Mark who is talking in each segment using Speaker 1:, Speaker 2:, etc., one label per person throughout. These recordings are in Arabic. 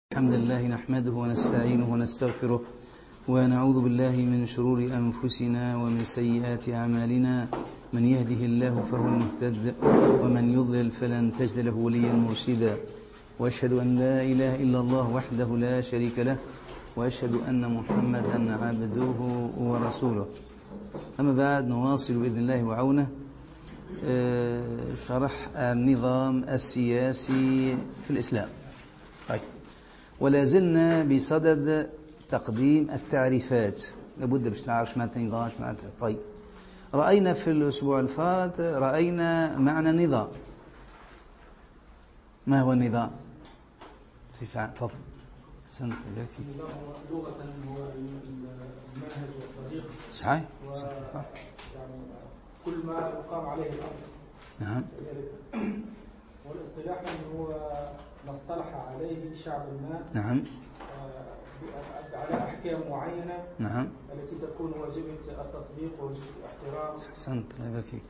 Speaker 1: الحمد لله نحمده ونستعينه ونستغفره ونعوذ بالله من شرور أنفسنا ومن سيئات أعمالنا. من يهده الله فهو المهتد ومن يضلل فلن تجد له وليا مرشدا، وأشهد أن لا إله إلا الله وحده لا شريك له، وأشهد أن محمدا عبده ورسوله. أما بعد، نواصل بإذن الله وعونه شرح النظام السياسي في الإسلام. طيب، ولا زلنا بصدد تقديم التعريفات. لابد باش نعرف شمعنى النظام شمعنى. طيب، رأينا في الأسبوع الفارط رأينا معنى النظام. ما هو النظام؟ تفضل.
Speaker 2: النظام لغة هو المنهج والطريق.
Speaker 1: صحيح.
Speaker 2: يعني كل ما يقام عليه الأمر.
Speaker 1: نعم.
Speaker 2: والاصطلاح هو ما اصطلح عليه شعب ما.
Speaker 1: نعم.
Speaker 2: على أحكام معينة.
Speaker 1: نعم.
Speaker 2: التي تكون واجبة التطبيق وواجبة الاحترام.
Speaker 1: أحسنت، الله يبارك فيك.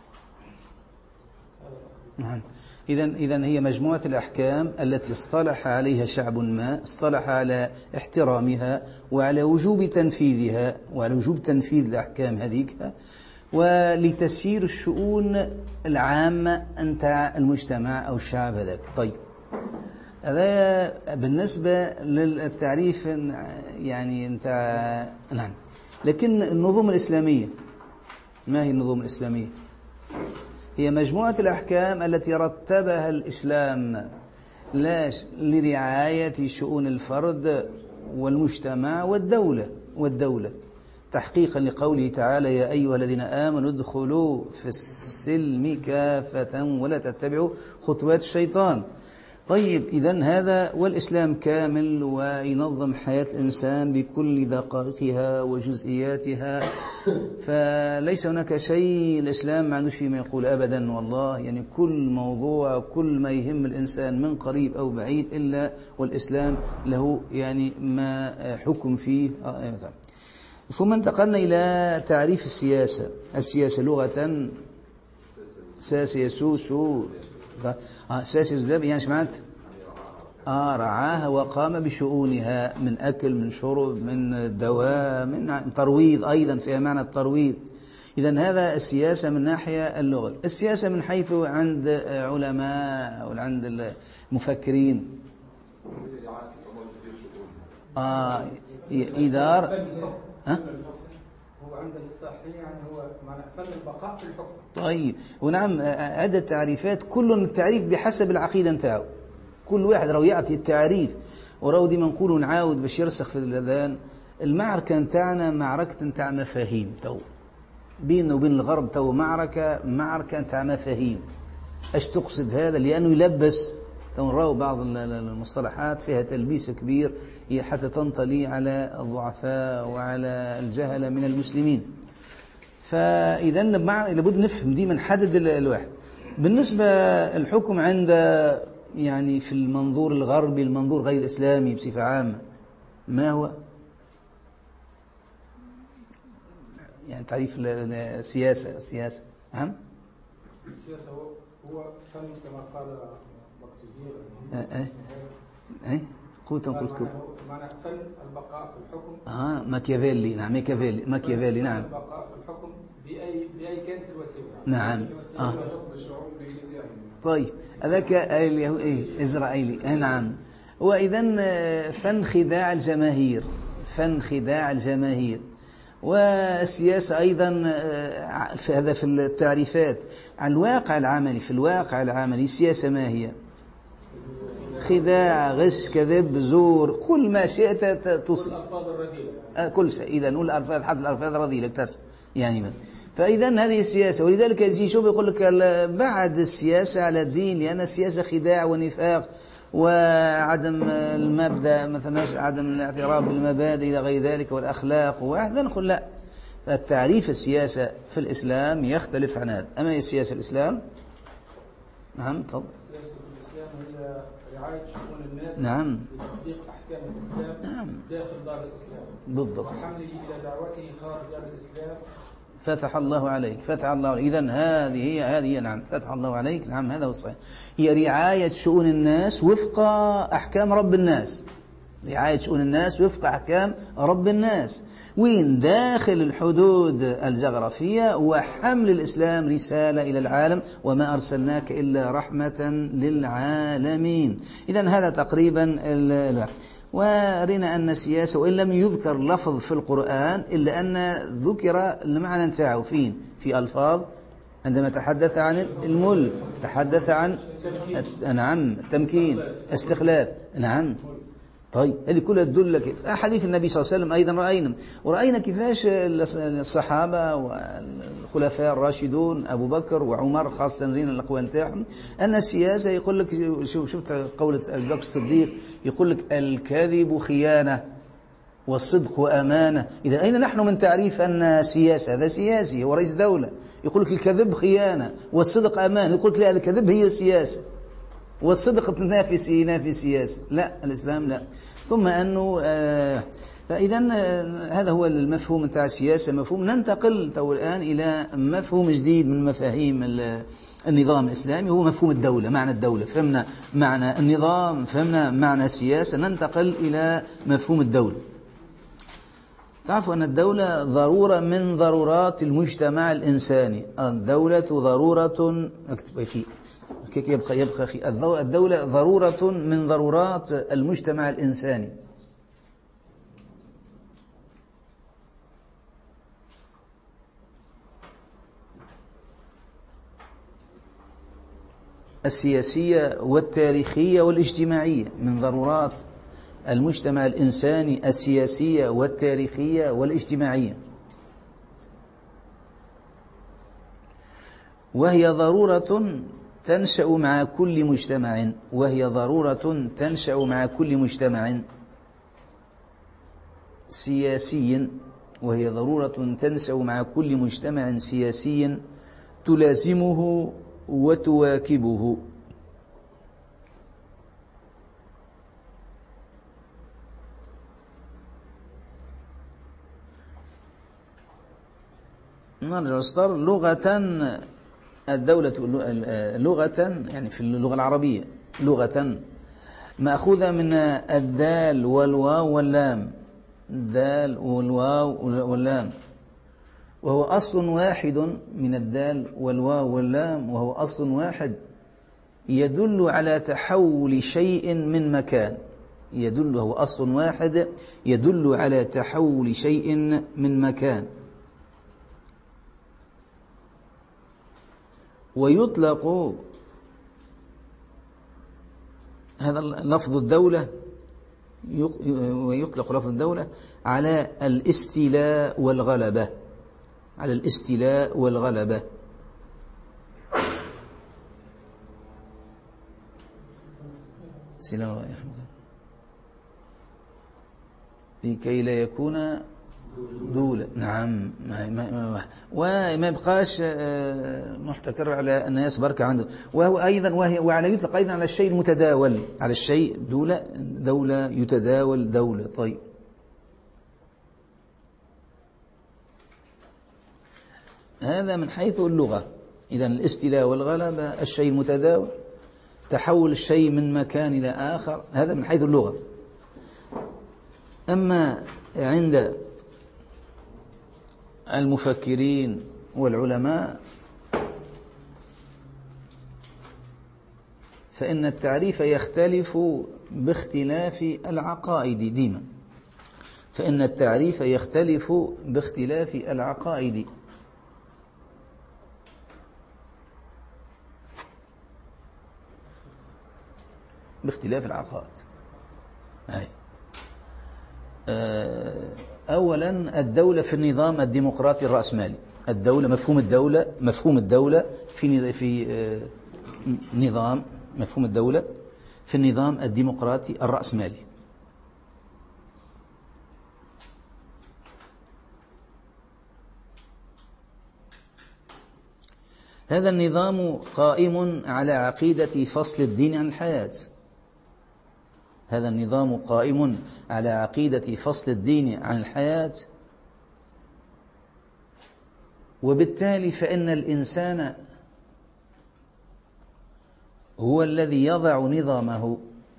Speaker 1: نعم. إذن هي مجموعة الأحكام التي اصطلح عليها شعب ما، اصطلح على احترامها وعلى وجوب تنفيذها وعلى وجوب تنفيذ الأحكام هذيك، ولتسيير الشؤون العامة نتاع المجتمع أو الشعب هذاك. طيب، هذا بالنسبة للتعريف يعني نتاع. نعم. لكن النظم الإسلامية، ما هي النظم الإسلامية؟ هي مجموعة الأحكام التي رتبها الإسلام لرعاية شؤون الفرد والمجتمع والدولة تحقيقا لقوله تعالى: يا أيها الذين آمنوا ادخلوا في السلم كافة ولا تتبعوا خطوات الشيطان. طيب، إذن هذا والإسلام كامل وينظم حياة الإنسان بكل دقائقها وجزئياتها، فليس هناك شيء الإسلام ما عنده شيء ما يقول أبدا والله. يعني كل موضوع، كل ما يهم الإنسان من قريب أو بعيد إلا والإسلام له يعني ما حكم فيه. ثم انتقلنا إلى تعريف السياسة لغة ساسيسوسو ساسيس يعني سمعت رعاها وقام بشؤونها، من أكل، من شرب، من دواء، من ترويض، أيضا فيها معنى الترويض. إذن هذا السياسة من ناحية اللغة. السياسة من حيث عند علماء أو عند المفكرين إدارة.
Speaker 2: هو عند الاصطلاحيين يعني هو معنى فن البقاء في الحكم. طيب،
Speaker 1: ونعم، عدة تعريفات، كل التعريف بحسب العقيدة نتاعو. كل واحد راهو يعطي التعريف، وراهو ديما نقولوا نعاود باش يرسخ في الأذهان. المعركة نتاعنا معركة نتاع مفاهيم، تو بيننا وبين الغرب تو معركة نتاع مفاهيم. اش تقصد هذا؟ لأنه يلبس. تو نراو بعض المصطلحات فيها تلبيس كبير حتى تنطلي على الضعفاء وعلى الجهلة من المسلمين. فإذا لابد نفهم دي، نحدد الواحد. بالنسبة الحكم عند يعني في المنظور الغربي، المنظور غير الإسلامي بصفة عامة، ما هو يعني تعريف السياسة؟ السياسة
Speaker 2: هو فن كما قال ماكيافيلي.
Speaker 1: قلت
Speaker 2: معنى فن البقاء في الحكم.
Speaker 1: ماكيافيلي. نعم، ماكيافيلي. نعم.
Speaker 2: البقاء في الحكم بأي كانت الوسيلة.
Speaker 1: نعم. طيب، هذاك إسرائيلي. نعم. وإذن فن خداع الجماهير، والسياسة أيضا هذا في التعريفات. عن الواقع العملي، في الواقع العملي السياسة ما هي؟ خداع، غش، كذب، زور، كل ما شئت تصل.
Speaker 2: الألفاظ الرذيلة.
Speaker 1: كل شيء. إذا نقول الألفاظ، حتى الألفاظ الرذيلة اكتسب يعني من. فإذا هذه السياسة. ولذلك يجي شوف يقول لك بعد السياسة على الدين، لأن السياسة خداع ونفاق وعدم المبدأ، مثلا عدم الاعتراف بالمبادئ إلى غير ذلك والأخلاق. وأحدا نقول لا، فالتعريف السياسة في الإسلام يختلف عن هذا. أما هي السياسة الإسلام؟ نعم، تفضل.
Speaker 2: السياسة في الإسلام هي رعاية شؤون الناس.
Speaker 1: نعم.
Speaker 2: بتطبيق أحكام الإسلام.
Speaker 1: نعم.
Speaker 2: داخل دار الإسلام.
Speaker 1: بالضبط.
Speaker 2: وحمله إلى دعوته خارج دار الإسلام.
Speaker 1: فتح الله عليك، فتح الله عليك. إذن هذه نعم، فتح الله عليك، نعم هذا هو الصحيح. هي رعاية شؤون الناس وفق أحكام رب الناس، رعاية شؤون الناس وفق أحكام رب الناس، وين داخل الحدود الجغرافية، وحمل الإسلام رسالة إلى العالم، وما أرسلناك إلا رحمة للعالمين. إذن هذا تقريبا ورنا أن السياسة وإن لم يذكر لفظ في القرآن إلا أن ذكر المعنى نتاعه فين؟ في ألفاظ عندما تحدث عن الملك، تحدث عن نعم التمكين، استخلاف، نعم. طيب هذه كلها تدل في أحاديث النبي صلى الله عليه وسلم. أيضا ورأينا كيفاش الصحابة والخلفاء الراشدون أبو بكر وعمر خاصة رينا الأقوال نتاعهم أن السياسة يقول لك، شفت قولة أبو بكر الصديق يقول لك الكذب خيانة والصدق أمانة. إذا أين نحن من تعريف أن سياسة؟ هذا سياسي هو رئيس دولة يقول لك الكذب خيانة والصدق أمانة، يقول لك لا الكذب هي سياسة والصدق ينافي سياسة. لا الإسلام لا. ثم أنه فإذا هذا هو المفهوم نتاع السياسة. مفهوم ننتقل تو الآن إلى مفهوم جديد من مفاهيم النظام الإسلامي، هو مفهوم الدولة. معنى الدولة فهمنا، معنى النظام فهمنا، معنى السياسة. ننتقل إلى مفهوم الدولة. تعرفوا أن الدولة ضرورة من ضرورات المجتمع الإنساني. الدولة ضرورة، اكتب أخي يبقى أخي، الدولة ضرورة من ضرورات المجتمع الإنساني. السياسية والتاريخية والاجتماعية، من ضرورات المجتمع الإنساني السياسية والتاريخية والاجتماعية، وهي ضرورة تنشأ مع كل مجتمع، وهي ضرورة تنشأ مع كل مجتمع سياسي، وهي ضرورة تنشأ مع كل مجتمع سياسي تلازمه وتواكبه. نرجع نستر لغة الدولة لغة، يعني في اللغة العربية لغة مأخوذة من الدال والواو واللام، الدال والواو واللام، وهو أصل واحد من الدال والواو واللام، وهو أصل واحد يدل على تحول شيء من مكان. هو أصل واحد يدل على تحول شيء من مكان. ويطلق هذا لفظ الدولة، ويطلق لفظ الدولة على الاستيلاء والغلبة، على الاستيلاء والغلبة. لكي لا يكون دولة، نعم، وما يبقاش محتكر على الناس بركة عنده. وهو أيضا وعلى يطلق أيضا على الشيء المتداول، على الشيء دولة يتداول دولة. طيب هذا من حيث اللغة. إذا الاستيلاء والغلبة، الشيء المتداول، تحول الشيء من مكان إلى آخر، هذا من حيث اللغة. أما عند المفكرين والعلماء فإن التعريف يختلف باختلاف العقائد ديما، فإن التعريف يختلف باختلاف العقائد. باختلاف العقائد. أولا الدولة في النظام الديمقراطي الرأسمالي. الدولة، مفهوم الدولة في نظام، مفهوم الدولة في النظام الديمقراطي الرأسمالي. هذا النظام قائم على عقيدة فصل الدين عن الحياة. هذا النظام قائم على عقيدة فصل الدين عن الحياة، وبالتالي فإن الإنسان هو الذي يضع نظامه.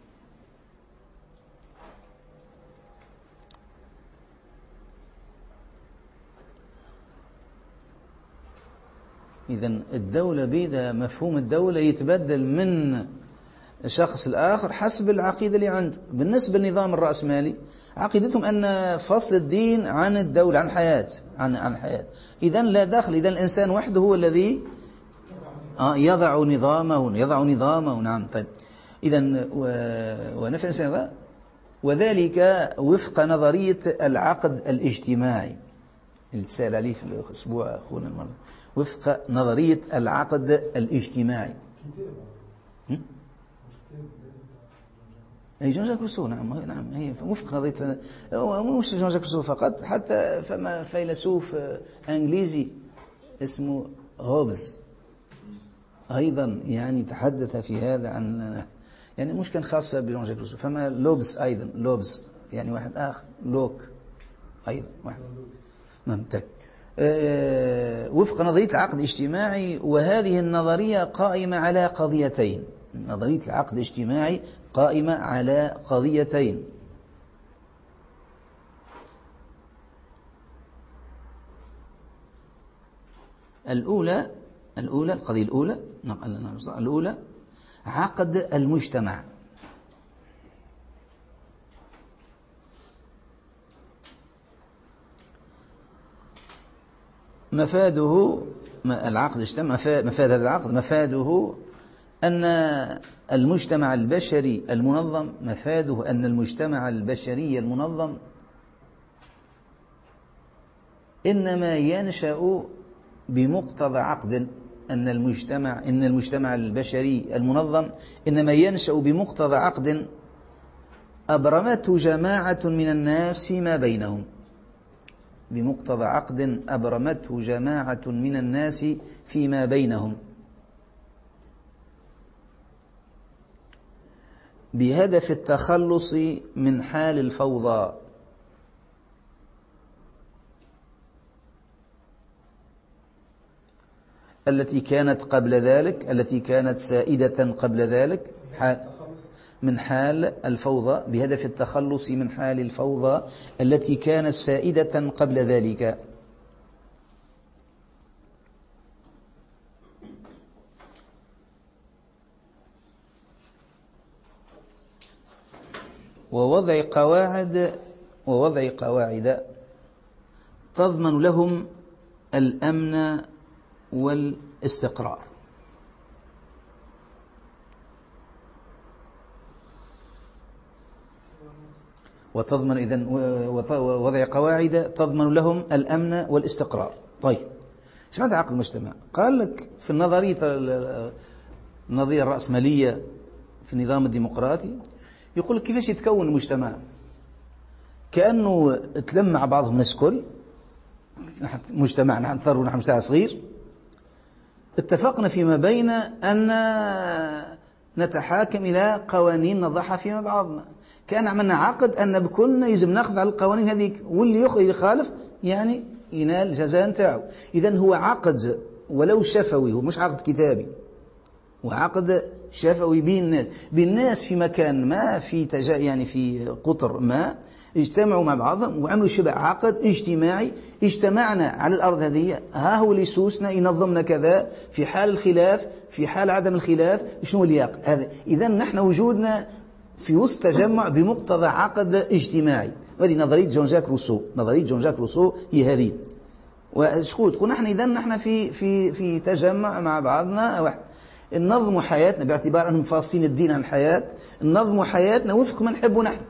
Speaker 1: إذن الدولة بيدها مفهوم الدولة يتبدل من شخص الآخر حسب العقيدة اللي عنده. بالنسبة للنظام الرأسمالي عقيدتهم أن فصل الدين عن الدولة، عن الحياة، عن الحياة. إذن لا دخل، إذن الإنسان وحده هو الذي يضع نظامه. نعم. طيب إذن ونفع الإنسان وذلك وفق نظرية العقد الاجتماعي اللي تسأل عليه في الأسبوع أخونا المرة، وفق نظرية العقد الاجتماعي. أي جون جاك روسو. نعم هي وفق نظرية، مش جون جاك روسو فقط، حتى فما فيلسوف إنجليزي اسمه هوبز أيضا يعني تحدث في هذا عن يعني مش كان خاصة بجون جاك روسو. فما لوبز أيضا، لوبز يعني واحد آخر، لوك أيضا واحد. نعم. وفق نظرية العقد الاجتماعي، وهذه النظرية قائمة على قضيتين. نظرية العقد الاجتماعي قائمة على قضيتين. القضية الأولى عقد المجتمع. مفاده العقد الاجتماعي، مفاد هذا العقد مفاده أن المجتمع البشري المنظم، مفاده أن المجتمع البشري المنظم إنما ينشأ بمقتضى عقد. إن المجتمع البشري المنظم إنما ينشأ بمقتضى عقد أبرمته جماعة من الناس فيما بينهم. بمقتضى عقد أبرمته جماعة من الناس فيما بينهم بهدف التخلص من حال الفوضى التي كانت سائدة قبل ذلك، من حال الفوضى، بهدف التخلص من حال الفوضى التي كانت سائدة قبل ذلك. ووضع قواعد تضمن لهم الأمن والاستقرار. وتضمن وضع قواعد تضمن لهم الأمن والاستقرار. طيب ايش معنى عقد المجتمع؟ قال لك في النظرية الرأسمالية في النظام الديمقراطي يقول لك كيفاش يتكون المجتمع. كأنه تلم مع بعضهم الناس كل مجتمع، نحن مجتمع صغير، اتفقنا فيما بين أن نتحاكم إلى قوانين نضعها فيما بعضنا. كان عملنا عقد أن بكلنا يجب ناخذ على القوانين هذيك، واللي يخالف يعني ينال الجزاء نتاعو. إذن هو عقد ولو شفوي، هو مش عقد كتابي، وعقد شفوي بين الناس في مكان ما، في يعني في قطر ما، اجتمعوا مع بعضهم وعملوا شبه عقد اجتماعي. اجتمعنا على الأرض هذه، ها هو اللي يسوسنا ينظمنا كذا في حال الخلاف، في حال عدم الخلاف شنو الياق هذا. إذن نحن وجودنا في وسط تجمع بمقتضى عقد اجتماعي. وهذه نظرية جون جاك روسو هي هذه. وشخوت قلنا نحن إذن نحن في تجمع مع بعضنا واحد، ننظم حياتنا باعتبار أنهم فاصلين الدين عن الحياة، ننظم حياتنا وفق ما نحبه نحن،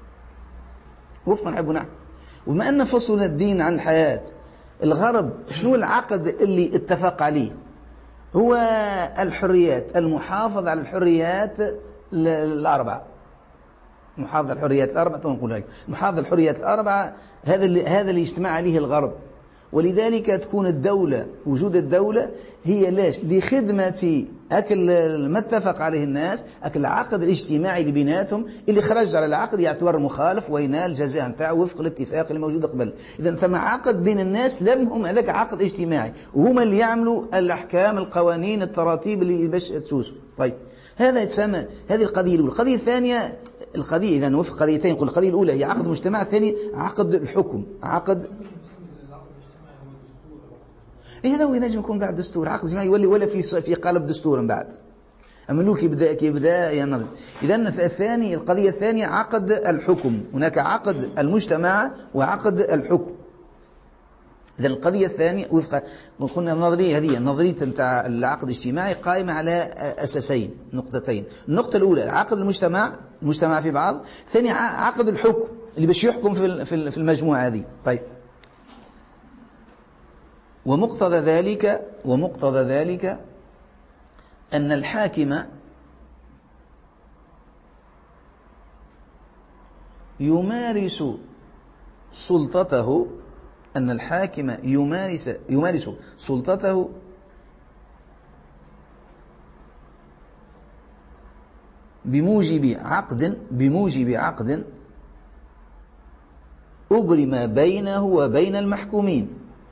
Speaker 1: وبما أن فصلنا الدين عن الحياة، الغرب شنو العقد اللي اتفق عليه؟ هو الحريات، المحافظة على الحريات الأربعة، محافظة الحريات الأربعة. هذا اللي اجتمع عليه الغرب، ولذلك تكون الدولة، وجود الدولة هي لاش لخدمة ما اتفق عليه الناس، العقد الاجتماعي اللي بيناتهم، اللي خرج على العقد يعتبر مخالف وينال الجزاء نتاعو وفق الاتفاق اللي موجود قبل. إذا ثم عقد بين الناس، لم هم هذاك عقد اجتماعي، وهما اللي يعملوا الأحكام القوانين التراتيب اللي باش تسوسوا. طيب هذا يتسمى، هذه القضية الأولى. القضية الثانية، القضية إذا وفق قضيتين، نقول القضية الأولى هي عقد المجتمع، الثاني عقد الحكم. عقد هذا هو ينجم يكون بعد دستور، عقد اجتماعي يولي ولا في قالب دستور من بعد. أما نقول كيبدأ ينظم. إذا الثاني، القضية الثانية عقد الحكم. هناك عقد المجتمع وعقد الحكم. إذا القضية الثانية وفق قلنا النظرية هذه، النظرية نتاع العقد الاجتماعي قائمة على أساسين، نقطتين. النقطة الأولى عقد المجتمع في بعض، ثاني عقد الحكم اللي باش يحكم في المجموعة هذه. طيب ومقتضى ذلك أن الحاكم يمارس سلطته، أن الحاكم يمارس سلطته بموجب عقد أبرم بينه وبين المحكومين.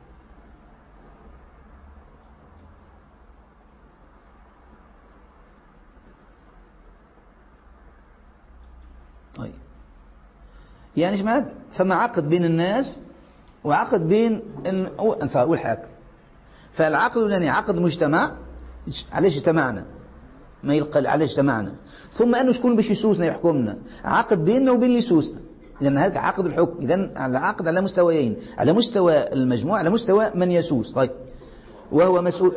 Speaker 1: طيب يعني شمعت، فما عقد بين الناس وعقد بين أنت والحاكم. فالعقد الأولاني عقد مجتمع، علاش اجتمعنا، ما يلقى علاش اجتمعنا، ثم أنه شكون باش يسوسنا يحكمنا، عقد بيننا وبين اللي يسوسنا. إذن هذا عقد الحكم. إذن العقد على مستويين، على مستوى المجموعة، على مستوى من يسوس. طيب وهو مسؤول.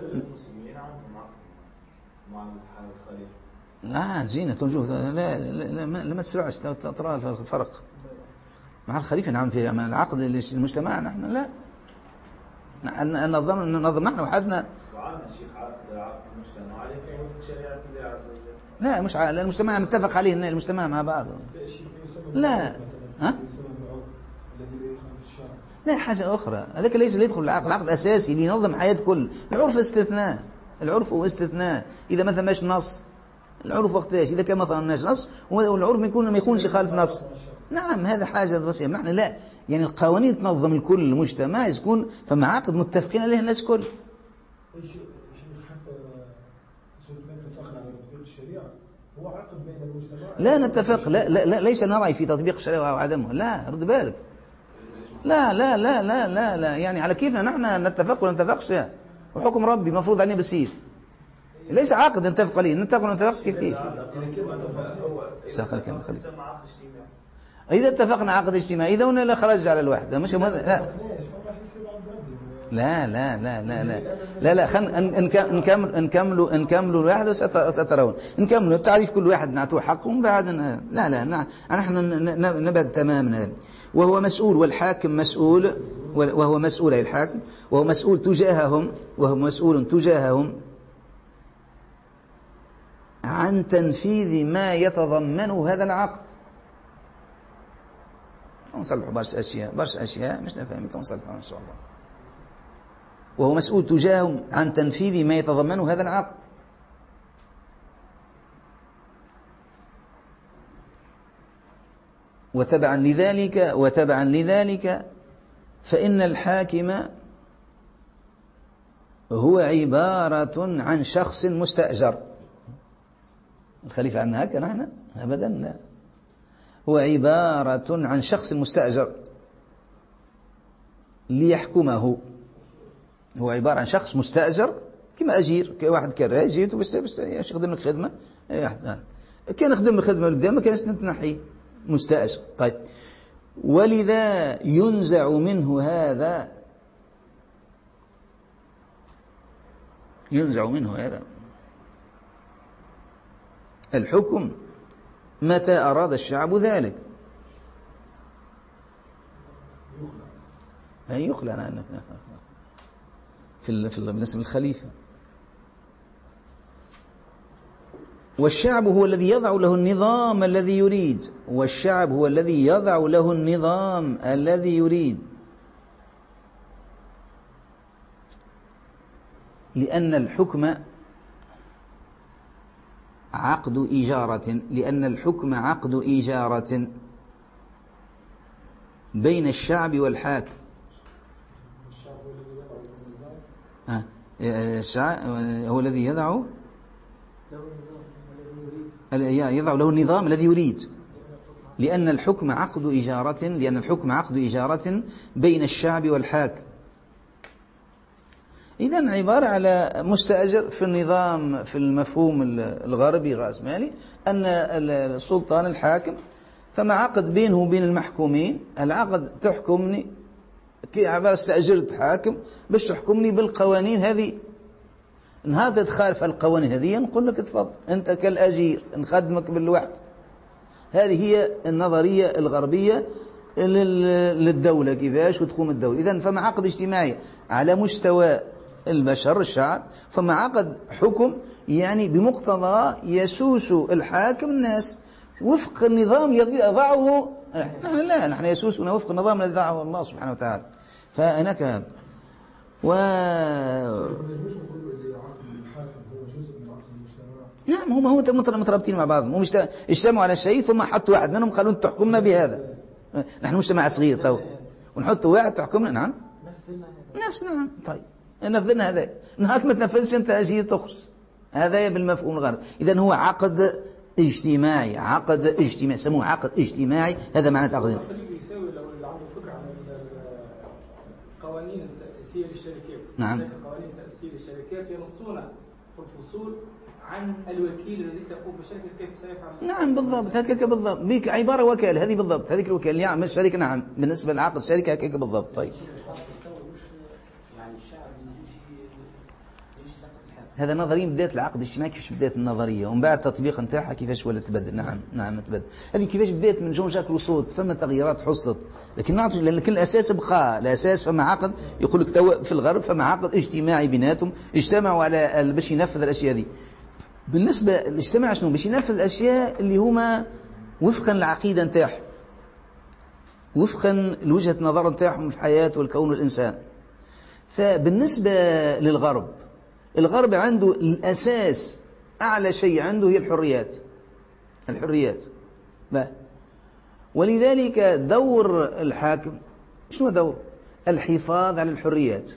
Speaker 1: لا زينة تنجوه، لا ما تسرعش ترى الفرق مع الخليفة. نعم في العقد المجتمع نحن لا ننظم نحن وحدنا. لا مش المجتمع متفق عليه المجتمع مع بعض. لا ها؟ لا حاجة أخرى، هذاك ليس اللي يدخل العقد. العقد أساسي لينظم حياة كل. العرف استثناء، العرف هو استثناء. إذا مثلا ماش نص العرف وقتاش، إذا كان مثلا ماش نص والعرف ما يكونش يخالف نص، نعم هذا حاجة بسيطة. نحن لا، يعني القوانين تنظم الكل، المجتمع يكون فما عقد متفقين عليه الناس كل. لا نتفق، لا ليس نرى في تطبيق الشريعة أو عدمه، لا رد بالك، لا يعني على كيفنا نحن نتفق ولا نتفقش، وحكم ربي مفروض علينا بالسيف، ليس عقد نتفق عليه، نتفق ولا نتفقش كيف إذا اتفقنا عقد اجتماعي، إذا هنا لا خرج على الواحد مش لا خلينا نكملوا الواحد وسترون نكملوا التعريف كل واحد نعطوه حقه ومن بعد لا نحن نبعد تماما. وهو مسؤول، والحاكم مسؤول، وهو مسؤول أي الحاكم، وهو مسؤول تجاههم عن تنفيذ ما يتضمنه هذا العقد. نصلحوا برشا أشياء مش نفهم، نصلحوا إن شاء الله. وهو مسؤول تجاههم عن تنفيذ ما يتضمنه هذا العقد. وتبعا لذلك فإن الحاكم هو عبارة عن شخص مستأجر. الخليفة عندنا هكذا نحن أبدا لا، هو عبارة عن شخص مستأجر ليحكمه. هو عبارة عن شخص مستأجر كما أجير، كواحد كراج جيته بس يخدم لك خدمة، كان يخدم الخدمة قدام ما كانش تنحي مستأجر. طيب ولذا ينزع منه هذا الحكم متى أراد الشعب ذلك. يخلع بالنسبة للخليفة. والشعب هو الذي يضع له النظام الذي يريد. لأن الحكم عقد إجارة، لأن الحكم عقد إجارة بين الشعب والحاكم. الشعب هو الذي يضع له النظام الذي يريد. لأن الحكم عقد إجارة، لأن الحكم عقد إجارة بين الشعب والحاكم. إذن عبارة على مستأجر في النظام، في المفهوم الغربي الرأسمالي، أن السلطان الحاكم فما عقد بينه وبين المحكومين، العقد تحكمني كي عبارة استأجرت حاكم باش تحكمني بالقوانين هذه، نهار تخالف القوانين هذه نقول لك تفضل أنت كالأجير نخدمك بالوحد. هذه هي النظرية الغربية للدولة كيفاش وتقوم الدولة. إذن فما عقد اجتماعي على مستوى البشر الشعب، فما عقد حكم يعني بمقتضى يسوس الحاكم الناس وفق النظام الذي يضعه. نحن لا، نحن يسوسنا وفق النظام الذي يضعه الله سبحانه وتعالى. فهناك هذا نعم هم مترابطين مع بعضهم، هم اجتمعوا على شيء ثم حطوا واحد منهم قالوا انت تحكمنا بهذا. نحن مجتمع صغير تو ونحط واحد تحكمنا. نعم نفس نعم. طيب نفذنا هذا، نهار ما تنفذش انت اجي تخرج. هذا بالمفهوم الغربي. اذا هو عقد اجتماعي، عقد اجتماعي سموه عقد اجتماعي. هذا معنى عقد
Speaker 2: يساوي لو اللي عنده فكره عن القوانين التاسيسيه للشركات.
Speaker 1: نعم
Speaker 2: القوانين التاسيسيه للشركات ينصون في الفصول عن الوكيل الذي سيقوم بالشركه كيف سيفعل.
Speaker 1: نعم بالضبط هكذا بالضبط، بيك عباره وكاله هذه بالضبط، هذيك الوكاله اللي يعمل الشركه. نعم بالنسبه لعقد الشركه هكذا بالضبط. طيب هذا نظريا بداية العقد الاجتماعي كيفاش بداية النظرية ومن بعد التطبيق نتاعها كيفاش ولا تبدل. نعم تبدل. هذه كيفاش بداية من جون جاك روسو فما تغييرات حصلت، لكن نعطي لأن كل الأساس بقى الأساس. فما عقد يقول لك تو في الغرب فما عقد اجتماعي بيناتهم، اجتمعوا على باش ينفذ الأشياء هذه. بالنسبة للاجتماع شنو باش ينفذ الأشياء اللي هما وفقا للعقيدة نتاعهم، وفقا لوجهة نظر نتاعهم في الحياة والكون والإنسان. فبالنسبة للغرب، الغرب عنده الأساس أعلى شيء عنده هي الحريات. ولذلك دور الحاكم شنو دور؟ الحفاظ على الحريات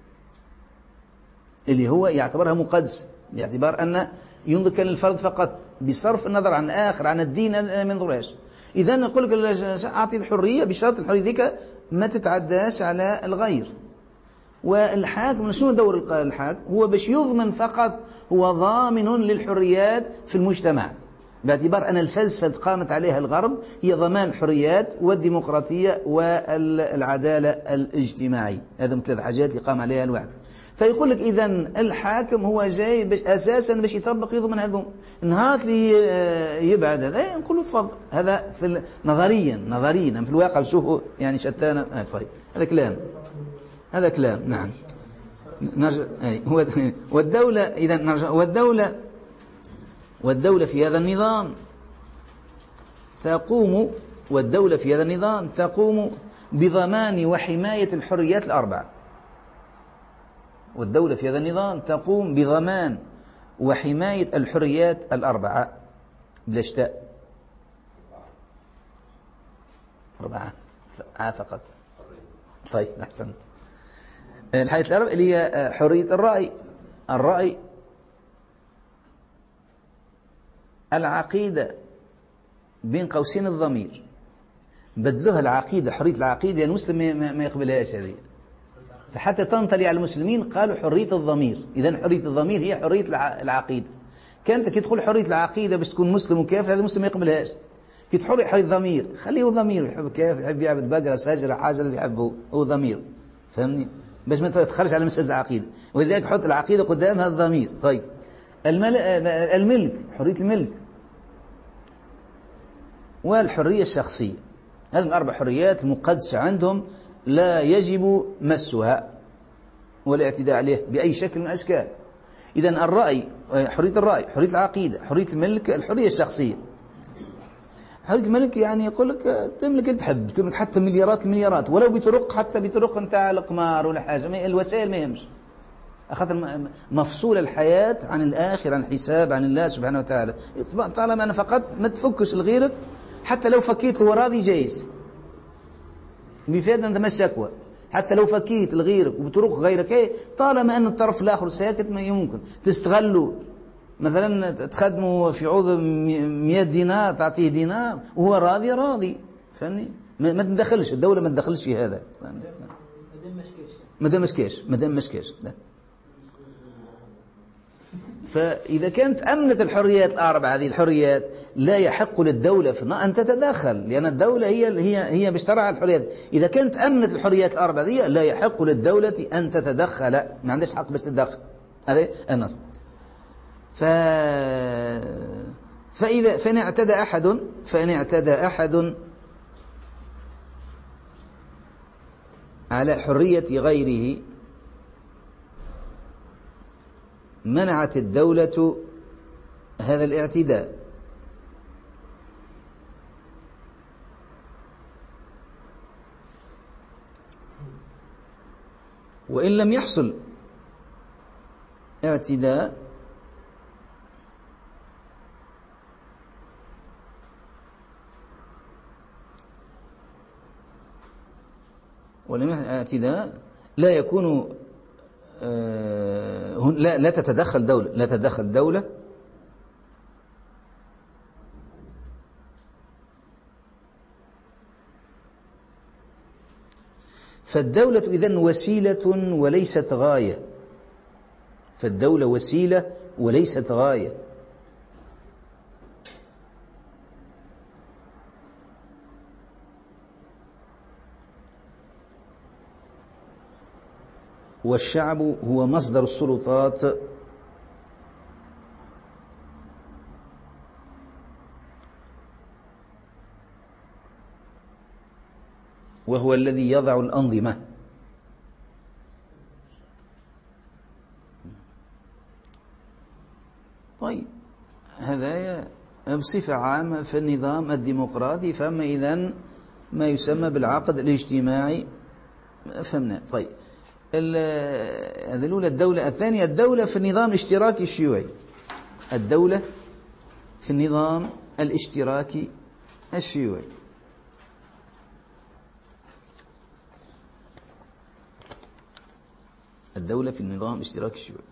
Speaker 1: اللي هو يعتبرها مقدس، باعتبار أن ينظر كان الفرد فقط بصرف النظر عن الآخر عن الدين ما ينظرهاش. إذا نقول لك أعطي الحرية بشرط الحرية ذيك ما تتعداش على الغير. والحاكم شنو دور الحاكم؟ هو باش يضمن فقط، هو ضامن للحريات في المجتمع، باعتبار أن الفلسفة اللي قامت عليها الغرب هي ضمان الحريات والديمقراطية والعدالة الاجتماعية. هذا من 3 حاجات اللي قام عليها الوعد. فيقول لك إذن الحاكم هو جاي باش أساسا باش يطبق يضمن هذوم. نهار اللي يبعد هذا نقول له تفضل. هذا في نظريا في الواقع شوفوا يعني شتانا. طيب هذا كلام نعم. نرجع والدولة إذا نرجع والدولة في هذا النظام تقوم بضمان وحماية الحريات الأربعة. والدولة في هذا النظام تقوم بضمان وحماية الحريات الأربعة بلا شتاء. 4 فقط. طيب أحسن. الحياة الأربعة اللي هي حرية الرأي، العقيدة بين قوسين الضمير، بدلوها العقيدة حرية العقيدة، يعني المسلم ما يقبلهاش هذه، فحتى تنطلي على المسلمين قالوا حرية الضمير. إذن حرية الضمير هي حرية العقيدة. كانت كي تدخل حرية العقيدة باش تكون مسلم وكافر، هذا المسلم ما يقبلهاش. كي تحري حرية الضمير خليه ضمير، يحب كافر يحب يعبد بقرة شجرة حاجة اللي يحبه هو ضمير، فهمني؟ باش ما تخرج على مسألة العقيدة، ولذلك حط العقيدة قدامها الضمير. طيب الملك، حرية الملك والحرية الشخصية، هذه الأربع حريات المقدسة عندهم لا يجب مسها ولا اعتداء عليه بأي شكل من الأشكال. إذن الرأي، حرية الرأي، حرية العقيدة، حرية الملك، الحرية الشخصية. حرية الملك يعني يقول لك تملك اللي تحب، تملك حتى مليارات ولو بطرق، حتى بطرق نتاع القمار ولا حاجة، الوسائل ما يهمش. خاطر مفصول الحياة عن الآخر، عن الحساب، عن الله سبحانه وتعالى. طالما أنا فقط ما تفكش لغيرك، حتى لو فكيت هو راضي جايز، بفائدة أنت ما الشكوى. حتى لو فكيت لغيرك وبتروق غيرك، طالما أن الطرف الآخر ساكت ما يمكن تستغلوا. مثلا تخدموا في عوض 100 دينار تعطيه دينار وهو راضي، فهمني؟ ما تدخلش الدولة، ما تدخلش في هذا. مدام مشكاش. فإذا كانت أمنت الحريات الأربع هذه الحريات، لا يحق للدولة أن تتدخل، لأن الدولة هي باشترع الحريات. إذا كانت أمنت الحريات الأربع هذه، لا يحق للدولة أن تتدخل، ما عندهاش حق باش تتدخل. هذا النص. فإن اعتدى أحد على حرية غيره، منعت الدولة هذا الاعتداء. وإن لم يحصل اعتداء لا يكون لا تتدخل دولة فالدولة إذن وسيلة وليست غاية. فالدولة وسيلة وليست غاية. والشعب هو مصدر السلطات، وهو الذي يضع الأنظمة. طيب، هذا بصفة عامة في النظام الديمقراطي. فما إذن ما يسمى بالعقد الاجتماعي، فهمنا. طيب، هذه الأولى. الدولة الثانية، الدولة في النظام الاشتراكي الشيوعي. الدولة في النظام الاشتراكي الشيوعي. الدولة في النظام الاشتراكي الشيوعي.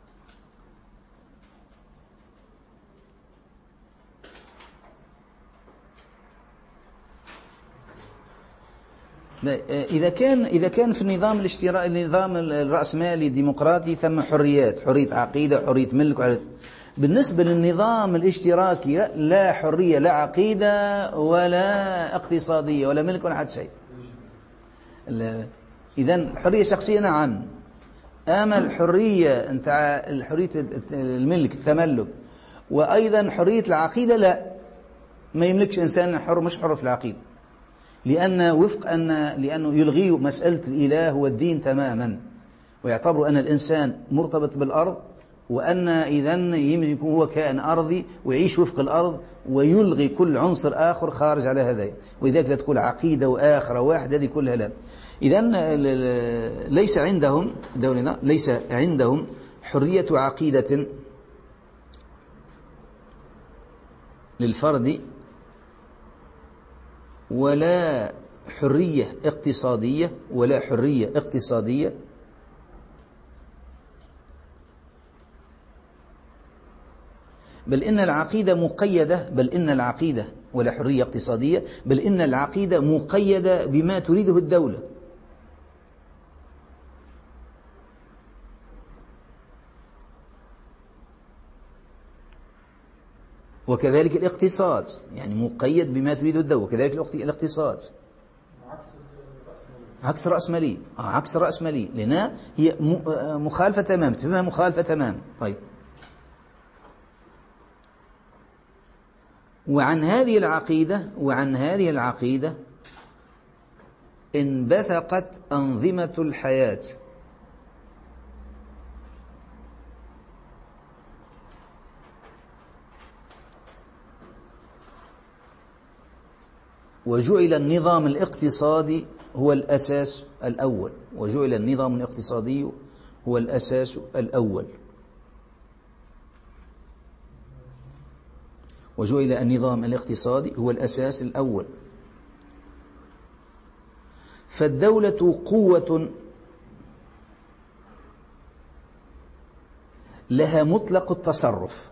Speaker 1: إذا كان في النظام الرأسمالي الديمقراطي ثم حرية عقيدة، حرية ملك. بالنسبة للنظام الاشتراكي لا حرية، لا عقيدة ولا اقتصادية ولا ملك ولا حد شيء. إذن حرية شخصية نعم، أما الحرية الملك التملك وأيضا حرية العقيدة لا، ما يملكش إنسان حر مش حر في العقيدة، لأنه يلغي مسألة الإله والدين تماما، ويعتبر أن الإنسان مرتبط بالأرض، وأن إذن يمكن يكون هو كائن أرضي ويعيش وفق الأرض، ويلغي كل عنصر آخر خارج على هذا. ولذلك لا تقول عقيدة وآخرة واحدة، هذه كلها لا. إذن ليس عندهم حرية عقيدة للفرد، ولا حرية اقتصادية، بل إن العقيدة مقيدة، ولا حرية اقتصادية، بل إن العقيدة مقيدة بما تريده الدولة. وكذلك الاقتصاد، يعني مقيد بما تريده الدولة، وكذلك الاقتصاد عكس الرأسمالي، لأنها هي مخالفة تمام. طيب، وعن هذه العقيدة انبثقت أنظمة الحياة. وجعل النظام الاقتصادي هو الأساس الأول، هو الأساس الأول، وجعل النظام الاقتصادي هو الأساس الأول. فالدولة قوة لها مطلق التصرف،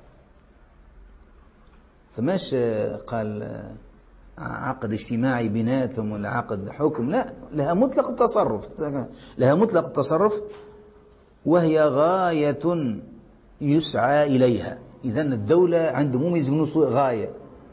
Speaker 1: فماش قال عقد اجتماعي بيناتهم ولا عقد حكم، لا، لها مطلق التصرف، لها مطلق التصرف، وهي غاية يسعى إليها. إذن الدولة عنده مميز من غاية.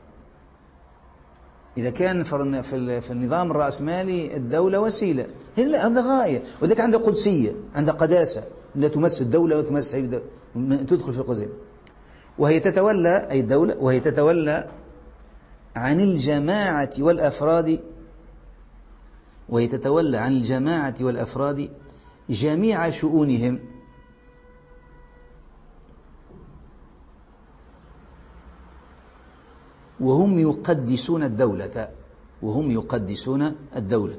Speaker 1: إذا كان في النظام الرأسمالي الدولة وسيلة، هي لا، هذا غاية، وذلك عندها قدسية، عندها قداسة، لا تمس الدولة وتمس تدخل في القدسية. وهي تتولى، أي الدولة، وهي تتولى عن الجماعة والأفراد، وهي تتولى عن الجماعة والأفراد جميع شؤونهم، وهم يقدسون الدولة، وهم يقدسون الدولة.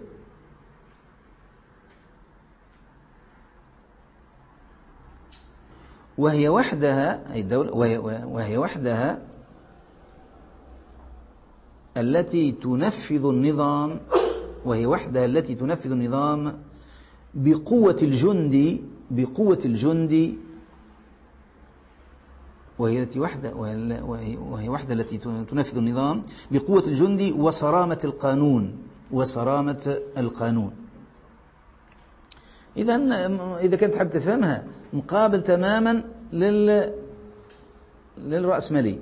Speaker 1: وهي وحدها، أي الدولة، وهي وحدها التي تنفذ النظام، وهي وحدها التي تنفذ النظام بقوة الجند، وهي وحدة التي تنفذ النظام بقوة الجند وصرامة القانون. إذا كنت حاب تفهمها مقابل تماما للرأسمالي.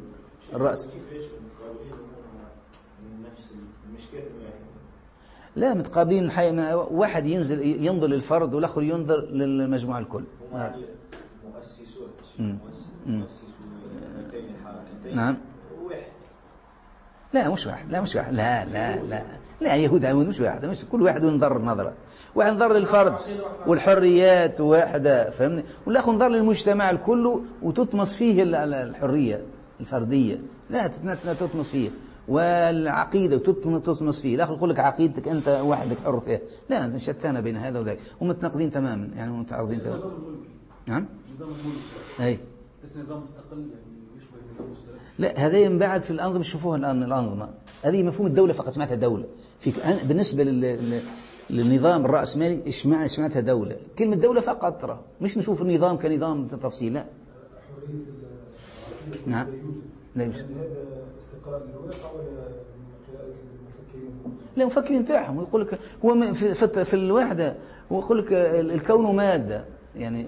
Speaker 1: لا، متقابلين، واحد ينزل ينظر للفرد والآخر ينظر للمجموعة الكل. نعم. لا مش واحد، لا يهود مش واحد، مش كل واحد ينظر نظرة، واحد ينظر للفرد والحريات واحدة، فهمني، والآخر ينظر للمجتمع الكل وتطمس فيه الحرية الفردية، لا تطمس فيه، والعقيدة تطمس فيه، الآخر يقول لك عقيدتك أنت وحدك حر فيها، لا، أنت شتان بين هذا وذاك، ومتناقضين تماما، يعني متعارضين تماما. نعم.
Speaker 3: نظام الملك
Speaker 1: أي
Speaker 3: بس نظام مستقل، يعني يشبه نظام مستقل.
Speaker 1: لا، هذا ينبعد في الأنظمة، شوفوها الآن الأنظمة هذه مفهوم الدولة فقط، سمعتها دولة بالنسبة للنظام الرأسمالي، إيش سمعتها دولة، كلمة دولة فقط، ترى مش نشوف النظام كنظام تفصيل، لا. نعم. لا يوجد.
Speaker 4: هذا استقرار للواقع ولا قراءة المفكرين؟
Speaker 1: لا، مفكرين تاعهم يقول لك هو في الوحدة، ويقول لك الكون مادة، يعني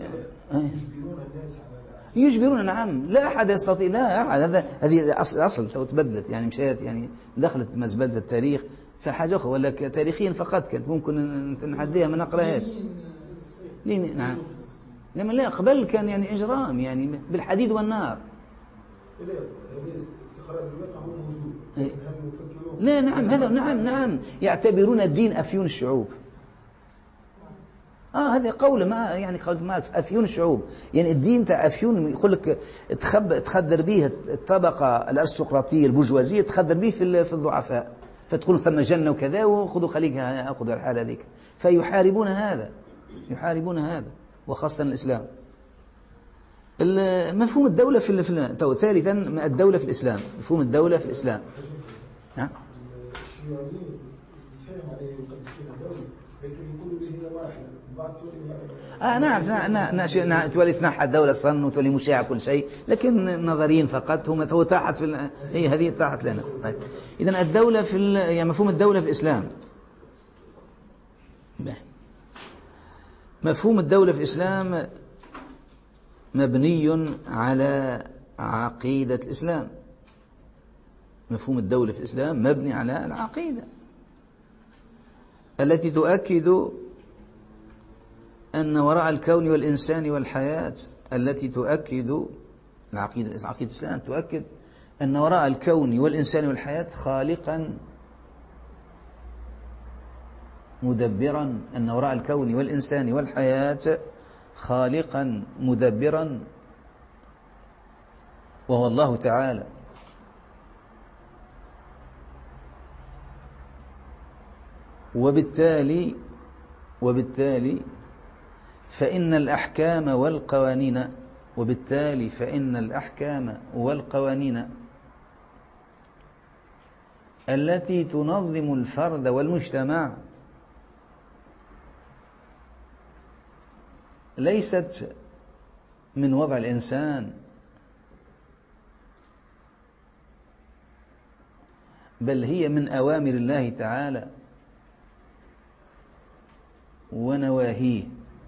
Speaker 1: يجبرون، نعم، لا أحد يستطيع، لا أحد، هذه أصل تبدلت، يعني مشيت، يعني دخلت مزبلة التاريخ في حاجة أخرى، ولا تاريخيا فقط كانت ممكن نعديها ما نقراهاش. نعم. لما لا، قبل كان يعني إجرام، يعني بالحديد والنار. لا، نعم، هذا نعم يعتبرون الدين أفيون الشعوب. هذه قولة، ما يعني قولة ماركس، أفيون الشعوب، يعني الدين تاع أفيون، يقول لك تخدر به الطبقة الأرستقراطية البرجوازية، تخدر به في الضعفاء، فتقول ثم جنة وكذا، وخذوا خليك أخذ الحالة هذيك، فيحاربون هذا، وخاصة الإسلام. مفهوم الدولة ثالثا الدولة في الإسلام، مفهوم الدولة في الإسلام. ها؟ نعم، تولي تنحى الدولة الصن وتولي مشاع كل شيء، لكن نظريين فقط، هو تاحت هذه تاحت لنا. طيب، إذن الدولة يعني مفهوم الدولة في الإسلام. مفهوم الدولة في الإسلام مبني على عقيدة الإسلام. مفهوم الدولة في الإسلام مبني على العقيدة التي تؤكد أن وراء الكون والإنسان والحياة، التي تؤكد عقيدة الإسلام تؤكد أن وراء الكون والإنسان والحياة خالقا مدبرا، أن وراء الكون والإنسان والحياة خالقا مدبرا، وهو الله تعالى. وبالتالي فإن الأحكام والقوانين، وبالتالي فإن الأحكام والقوانين التي تنظم الفرد والمجتمع ليست من وضع الإنسان، بل هي من أوامر الله تعالى ونواهيه.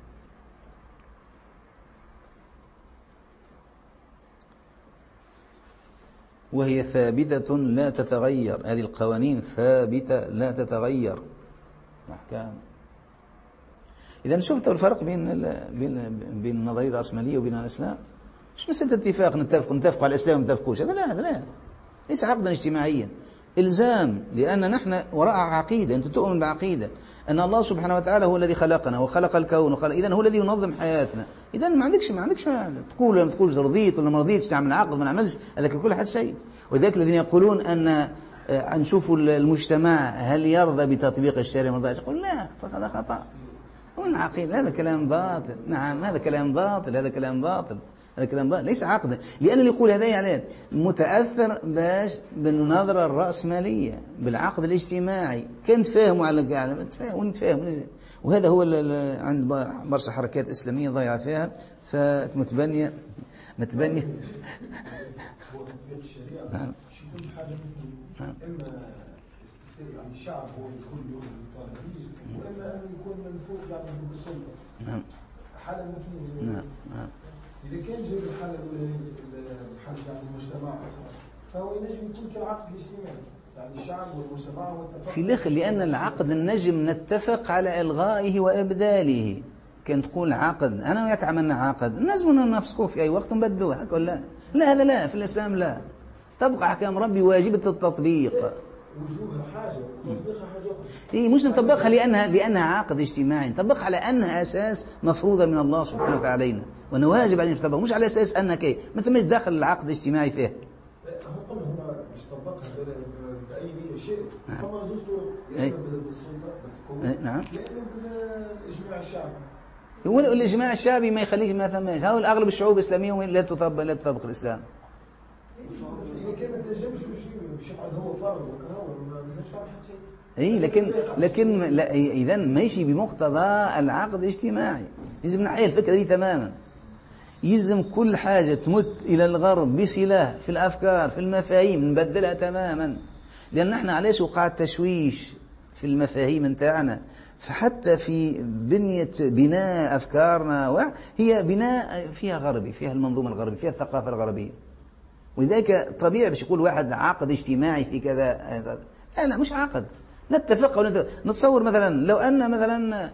Speaker 1: وهي ثابتة لا تتغير، هذه القوانين ثابتة لا تتغير أحكام. إذا شفتوا الفرق بين النظرية الرأسمالية وبين الإسلام؟ مش مسألة اتفاق، نتفق على الإسلام ونتفقوش، هذا لا ليس عقدا اجتماعيا، إلزام، لأن نحن وراء عقيدة. أنت تؤمن بعقيدة أن الله سبحانه وتعالى هو الذي خلقنا وخلق الكون إذن هو الذي ينظم حياتنا. إذن ما عندكش تقول ولا ما تقولش رضيت ولا ما رضيتش، تعمل عقد ما نعملش، هذاك كل حد سيد. وذلك الذين يقولون أن نشوفوا المجتمع هل يرضى بتطبيق الشريعة ما يرضاش، يقول لا، هذا خطأ والعقيدة، هذا كلام باطل. نعم هذا كلام باطل، هذا كلام باطل، هذا كلام باطل، ليس عقدا. لأن اللي يقول هذا يعني متأثر باش بالنظرة الرأسمالية، بالعقد الاجتماعي، كان تفاهموا على القاعدة ونتفاهم. وهذا هو عند برشا حركات إسلامية ضايعة فيها، فمتبنية
Speaker 4: هو تطبيق الشريعة مش يكون حاجة إما يعني الشعب هو يكون له طالبين، وإما أن يكون من فوق يعني بالسلطة. حالة مثل إذا كان جاي الحالة الأولى الحالة يعني المجتمع فهو ينجم يكون كالعقد الاجتماعي، يعني الشعب والمجتمع والتفاق
Speaker 1: في الآخر، لأن العقد النجم نتفق على إلغائه وإبداله. كان تقول عقد أنا وياك عملنا عقد، نجم نفسخوه في أي وقت ونبدلوه، هكا ولا لا؟ هذا لا، في الإسلام لا، تبقى أحكام ربي واجبة التطبيق.
Speaker 4: وجوبها حاجة وتطبيقها حاجة أخرى.
Speaker 1: إيه مش نطبقها لأنها عقد اجتماعي، نطبقها على أنها أساس مفروضة من الله سبحانه وتعالى علينا، وأنه واجب علينا نطبقها، مش على أساس أنها كي مثل مش داخل العقد الاجتماعي فيه.
Speaker 4: هم مش طبقها بأي شيء. هم زوج طرق، بالسلطة
Speaker 1: نعم،
Speaker 4: بالإجماع الشعبي.
Speaker 1: والإجماع الشعبي ما يخليش ما ثماش. هاو الأغلب الشعوب الإسلامية لا تطبق الإسلام.
Speaker 4: إذا كان ما تنجمش مش يقعد هو فرض وكهو ما نجمش يعمل حتى شيء.
Speaker 1: اي لكن لا، اذا ماشي بمقتضى العقد الاجتماعي. لازم نحيي الفكره دي تماما. يلزم كل حاجه تمت الى الغرب بصله في الافكار في المفاهيم نبدلها تماما، لان احنا علاش وقع التشويش في المفاهيم نتاعنا، فحتى في بناء افكارنا هي بناء فيها غربي، فيها المنظومه الغربيه، فيها الثقافه الغربيه. ولذلك طبيعي باش يقول واحد عقد اجتماعي في كذا، لا مش عقد. نتفق نتصور مثلا لو أن مثلا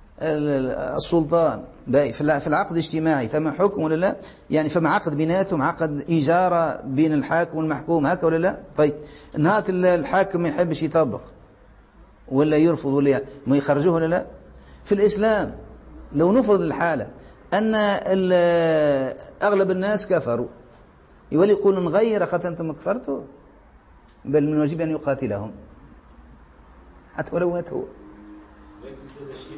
Speaker 1: السلطان في العقد الاجتماعي ثم حكم ولا لا، يعني فما عقد بيناتهم، عقد إجارة بين الحاكم والمحكوم، هكا ولا لا؟ طيب نهار الحاكم ما يحبش يطبق ولا يرفض ولا ما يخرجوه ولا لا؟ في الإسلام لو نفرض الحالة أن أغلب الناس كفروا، يولي يقول نغير خاطر أنتم كفرتوا، بل من واجب أن يقاتلهم حتى ولو مات هو.
Speaker 5: لكن سيد الشيخ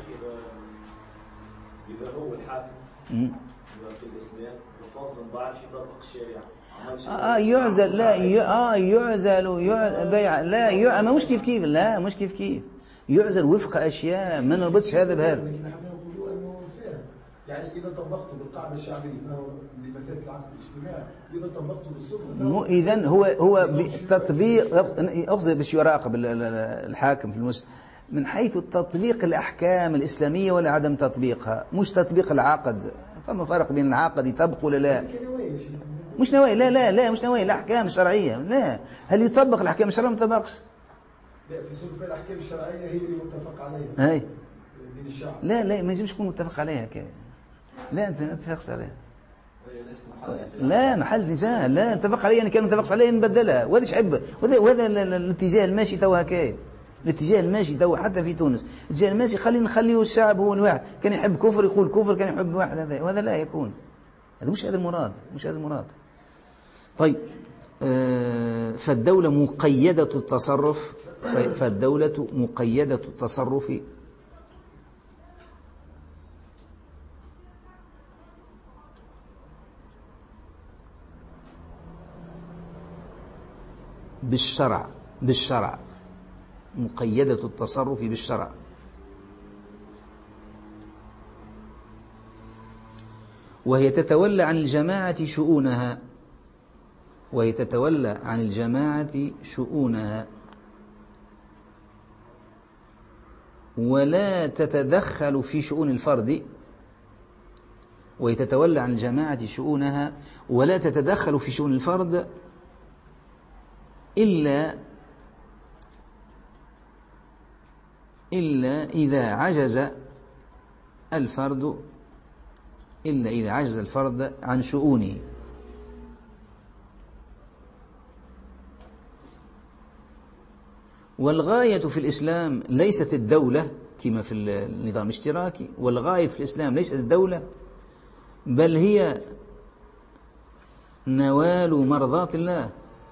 Speaker 5: إذا هو الحاكم في الإسلام يفضل ما بعرفش يطبق الشريعة،
Speaker 1: يعزل، لا يعزل بيع، لا ما مش كيف، لا مش كيف يعزل وفق أشياء ما نربطش هذا بهذا.
Speaker 4: لكن نحن نقولوا أنه فيها، يعني إذا طبقته بالقاعدة الشعبية فهو بمثابة العقد الاجتماعي، إذا طبقته بالسلطة
Speaker 1: إذن هو بتطبيق، أقصد باش يراقب الحاكم في المسلم من حيث تطبيق الأحكام الإسلامية ولا عدم تطبيقها، مش تطبيق العقد. فما فرق بين العقد يطبق ولا لا؟ مش نوايا، لا مش نوايا، الأحكام الشرعية لا. هل يطبق الأحكام الشرعية ما يطبقش؟
Speaker 4: لا، في سلطة الأحكام الشرعية هي اللي متفق عليها
Speaker 1: هاي
Speaker 4: بين الشعب.
Speaker 1: لا ما يجبش يكون متفق عليها لا أنت ما تتفقش عليها، لا محل نزاع، لا نتفق عليها. أنا كان متفق عليها نبدلها، وهذا شعب، وهذا الاتجاه الماشي تو هكايا. الاتجاه الماشي تو حتى في تونس، الاتجاه الماشي نخليه الشعب هو الواحد، كان يحب كفر يقول كفر، كان يحب واحد هذا، وهذا لا يكون. هذا مش هذا المراد. طيب فالدولة مقيدة التصرف بالشرع مقيدة التصرف بالشرع. وهي تتولى عن الجماعة شؤونها ولا تتدخل في شؤون الفرد. وهي تتولى عن الجماعة شؤونها ولا تتدخل في شؤون الفرد إلا إذا عجز الفرد عن شؤونه. والغاية في الإسلام ليست الدولة كما في النظام الاشتراكي، والغاية في الإسلام ليست الدولة بل هي نوال مرضات الله،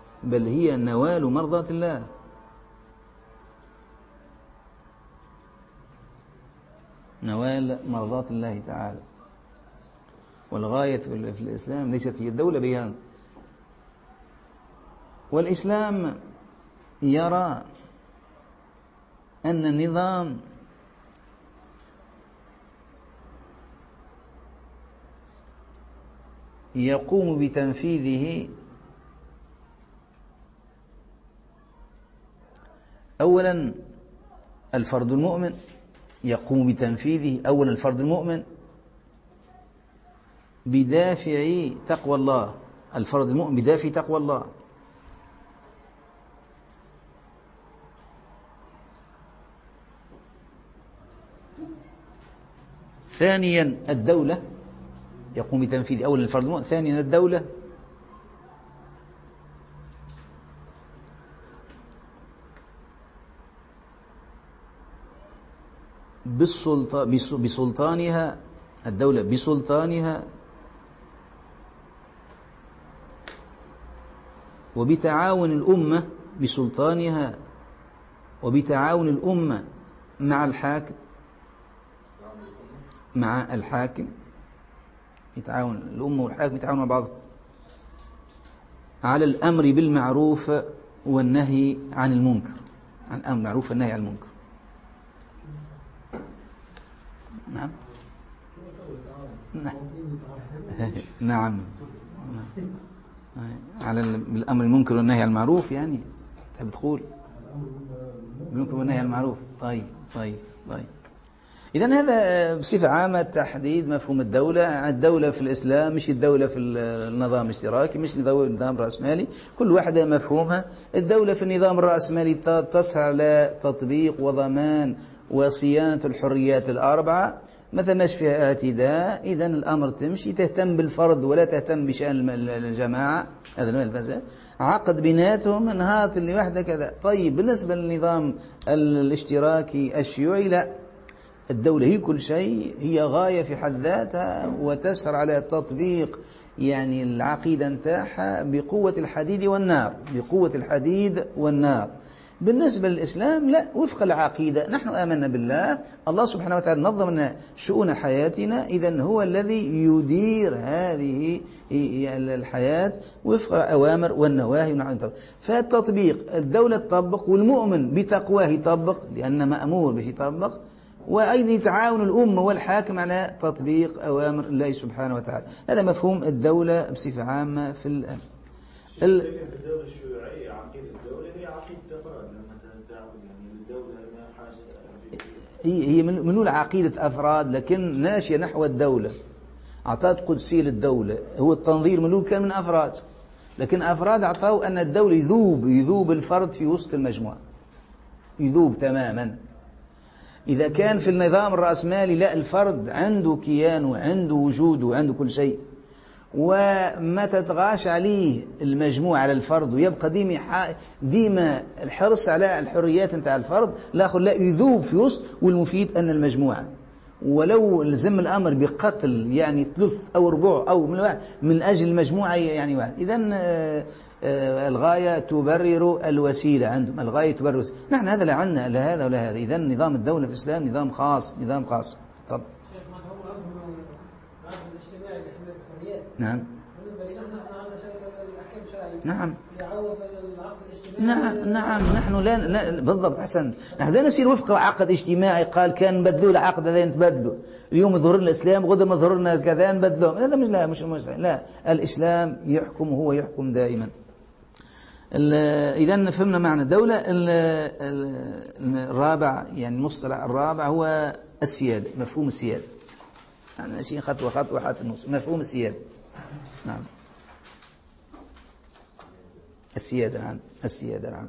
Speaker 1: نوال مرضات الله تعالى. والغاية في الإسلام ليست هي الدولة بيان. والإسلام يرى أن النظام يقوم بتنفيذه أولا الفرد المؤمن، بدافع تقوى الله. الفرد المؤمن بدافع تقوى الله. ثانيا الدولة يقوم بتنفيذ أولا الفرد المؤمن، ثانيا الدولة بسلطانها، الدولة بسلطانها وبتعاون الأمة مع الحاكم، يتعاون الأمة والحاكم يتعاونوا مع بعض على الأمر بالمعروف والنهي عن المنكر، نعم نعم على الأمر المنكر والنهي عن المعروف. يعني أنت بتقول المنكر والنهي عن المعروف. طيب إذن هذا بصفة عامة تحديد مفهوم الدولة. الدولة في الإسلام مش الدولة في النظام الاشتراكي، مش النظام الرأسمالي، كل واحدة مفهومها. الدولة في النظام الرأسمالي تسعى على تطبيق وضمان وصيانة الحريات الأربعة، مثلا ماش فيها اعتداء، إذن الأمر تمشي، تهتم بالفرد ولا تهتم بشأن الجماعة. هذا المثل عقد بيناتهم انهاط اللي واحدة كذا. طيب بالنسبة للنظام الاشتراكي الشيوعي لا، الدولة هي كل شيء، هي غاية في حد ذاتها، وتسعى على تطبيق يعني العقيدة نتاعها بقوة الحديد والنار. بالنسبة للإسلام لا، وفق العقيدة. نحن آمنا بالله، الله سبحانه وتعالى نظم لنا شؤون حياتنا، إذن هو الذي يدير هذه الحياة وفق أوامر والنواهي. فالتطبيق الدولة تطبق، والمؤمن بتقواه يطبق لأن مأمور باش يطبق، وأيضا يتعاون الأمة والحاكم على تطبيق أوامر الله سبحانه وتعالى. هذا مفهوم الدولة بصفة عامة في الأمر.
Speaker 5: في الدولة الشيوعية عقيدة الدولة هي عقيدة أفراد، لما تعود يعني الدولة ما حاجة
Speaker 1: هي من عقيدة أفراد، لكن ناشية نحو الدولة. أعطت قدسية للدولة، هو التنظير منه كان من أفراد، لكن أفراد أعطوا أن الدولة يذوب الفرد في وسط المجموعة، يذوب تماما. إذا كان في النظام الرأسمالي لا، الفرد عنده كيان وعنده وجود وعنده كل شيء، وما تتغاش عليه المجموعة على الفرد، ويبقى ديما الحرص على الحريات نتاع الفرد، لا يذوب في وسط. والمفيد أن المجموعة ولو لزم الأمر بقتل يعني 3 أو 4 أو من أجل المجموعة يعني واحد. إذن الغاية تبرر الوسيلة، عندهم الغاية تبرر الوسيلة. نحن هذا لا عنا لا هذا ولا هذا. إذن نظام الدولة في الإسلام نظام خاص. تفضل.
Speaker 6: الاجتماعي لحماية الحريات.
Speaker 1: نعم.
Speaker 6: بالنسبة لنا نحن عندنا الأحكام الشرعية.
Speaker 1: نعم.
Speaker 6: يعوض العقد الاجتماعي
Speaker 1: نعم نحن لا بالضبط حسن، نحن لا نسير وفق عقد اجتماعي قال كان نبدلوا العقد هذا نتبدلوا، اليوم يظهر لنا الإسلام غدا ما ظهر لنا كذا نبدلوه، هذا مش لا، الإسلام يحكم وهو يحكم دائما. إذا فهمنا معنى الدولة. الرابع يعني المصطلح الرابع هو السيادة، مفهوم السيادة، يعني ماشيين خطوة خطوة حتى النص، مفهوم السيادة. نعم السيادة، نعم السيادة، نعم.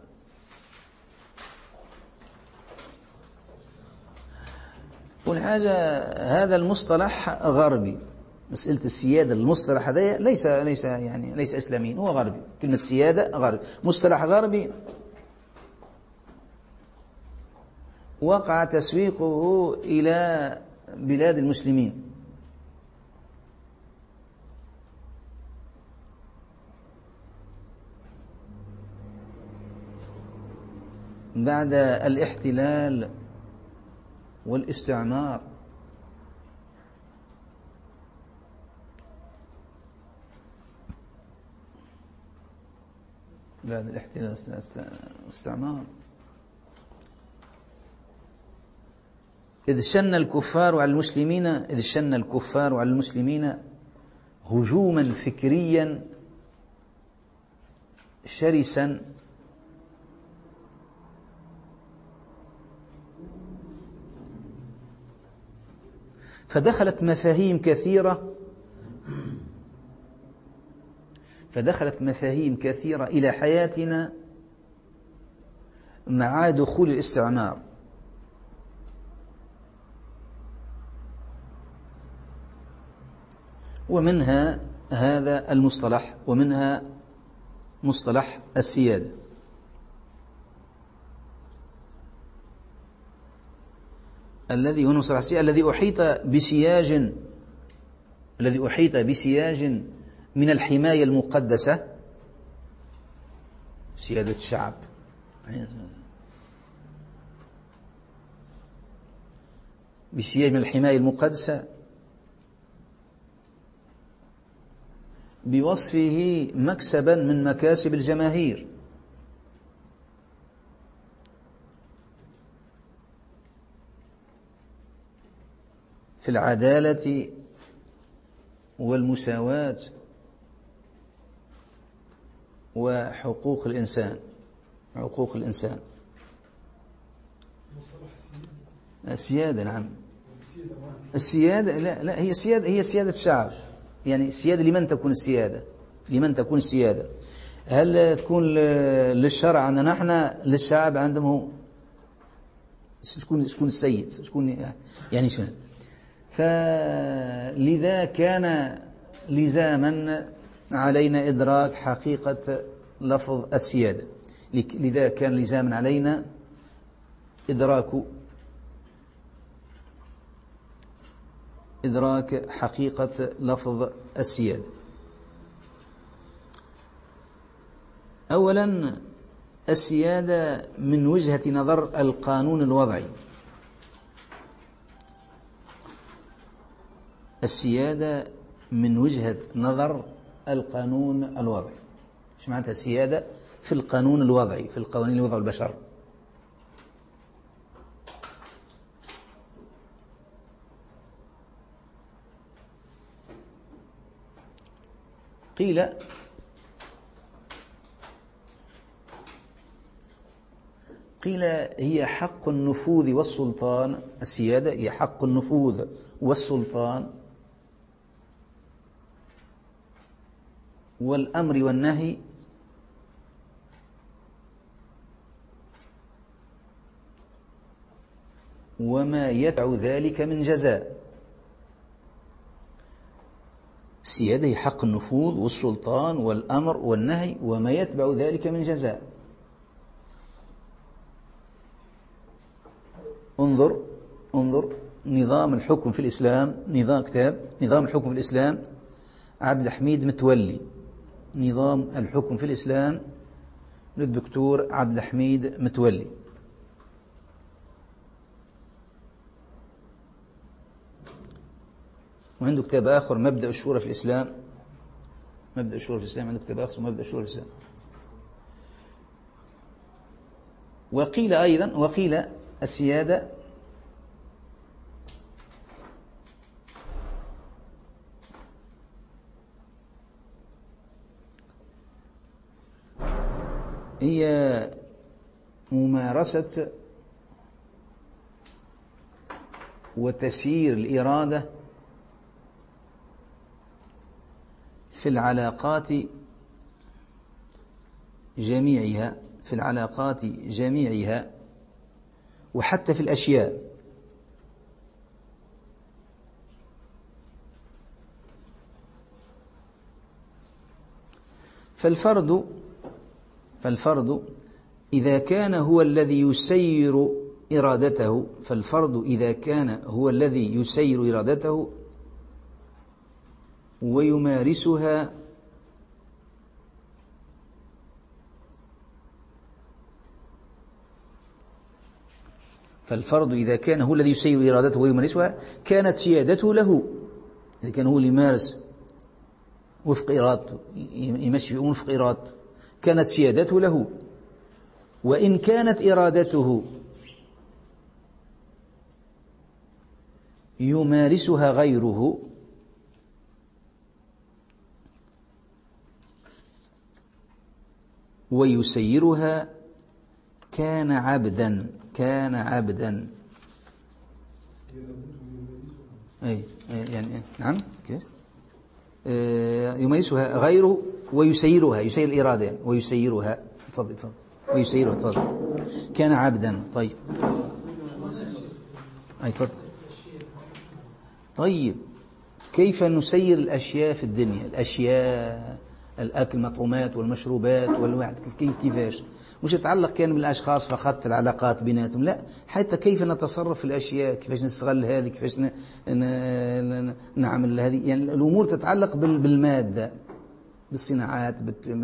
Speaker 1: والحاجة هذا المصطلح غربي، مسألة السيادة المصطلح هذا ليس إسلامي، هو غربي، كلمة سيادة غربي، مصطلح غربي وقع تسويقه إلى بلاد المسلمين بعد الاحتلال والاستعمار. بعد الاحتلال والاستعمار إذ شن الكفار على المسلمين هجوما فكريا شرسا فدخلت مفاهيم كثيرة إلى حياتنا مع دخول الاستعمار، ومنها هذا المصطلح، ومنها مصطلح السيادة. الذي هو مصطلح السيادة الذي أحيط بسياج من الحماية المقدسة، سيادة الشعب، بسياج من الحماية المقدسة، بوصفه مكسبا من مكاسب الجماهير، في العدالة والمساواة وحقوق الإنسان. السيادة، نعم السيادة، لا هي سيادة الشعب، يعني السيادة لمن تكون السيادة؟ هل تكون للشرع عندنا نحن، للشعب عندهم؟ شكون السيد، شكون يعني شنو؟ فلذا كان لزاما علينا إدراك حقيقة لفظ السيادة، لذا كان لزاما علينا إدراك حقيقة لفظ السيادة. أولا السيادة من وجهة نظر القانون الوضعي، السيادة من وجهة نظر القانون الوضعي. ايش معناتها السيادة في القانون الوضعي، في القوانين اللي وضعوا البشر؟ قيل هي حق النفوذ والسلطان. السيادة هي حق النفوذ والسلطان والأمر والنهي وما يتبع ذلك من جزاء. السيادة هي حق النفوذ والسلطان والأمر والنهي وما يتبع ذلك من جزاء. انظر نظام الحكم في الإسلام، نظام الحكم في الإسلام عبد الحميد متولي، نظام الحكم في الإسلام للدكتور عبد الحميد متولي. وعنده كتاب آخر مبدأ الشورى في الإسلام، عنده كتاب آخر مبدأ الشورى في الإسلام. وقيل أيضا وقيل السيادة هي ممارسة وتسيير الإرادة في العلاقات جميعها، في العلاقات جميعها وحتى في الأشياء. فالفرد إذا كان هو الذي يسير إرادته، فالفرد إذا كان هو الذي يسير إرادته ويمارسها كانت سيادته له. إذا كان هو اللي يمارس وفق إرادته، يمشي وفق إرادته، كانت سيادته له. وإن كانت إرادته يمارسها غيره ويسيرها كان عبدا. يعني نعم كيف يمارسها غيره ويسيرها، يسير الإرادة يعني ويسيرها. تفضل ويسيرها. تفضل. كان عبدا. طيب تفضل. طيب كيف نسير الأشياء في الدنيا؟ الأشياء، الأكل، المطعومات والمشروبات والواحد كيفاش؟ مش يتعلق كان بالأشخاص فقط، العلاقات بيناتهم، لا، حتى كيف نتصرف في الأشياء، كيفاش نستغل هذه، كيفاش نعمل هذه. يعني الأمور تتعلق بالمادة، بالصناعات،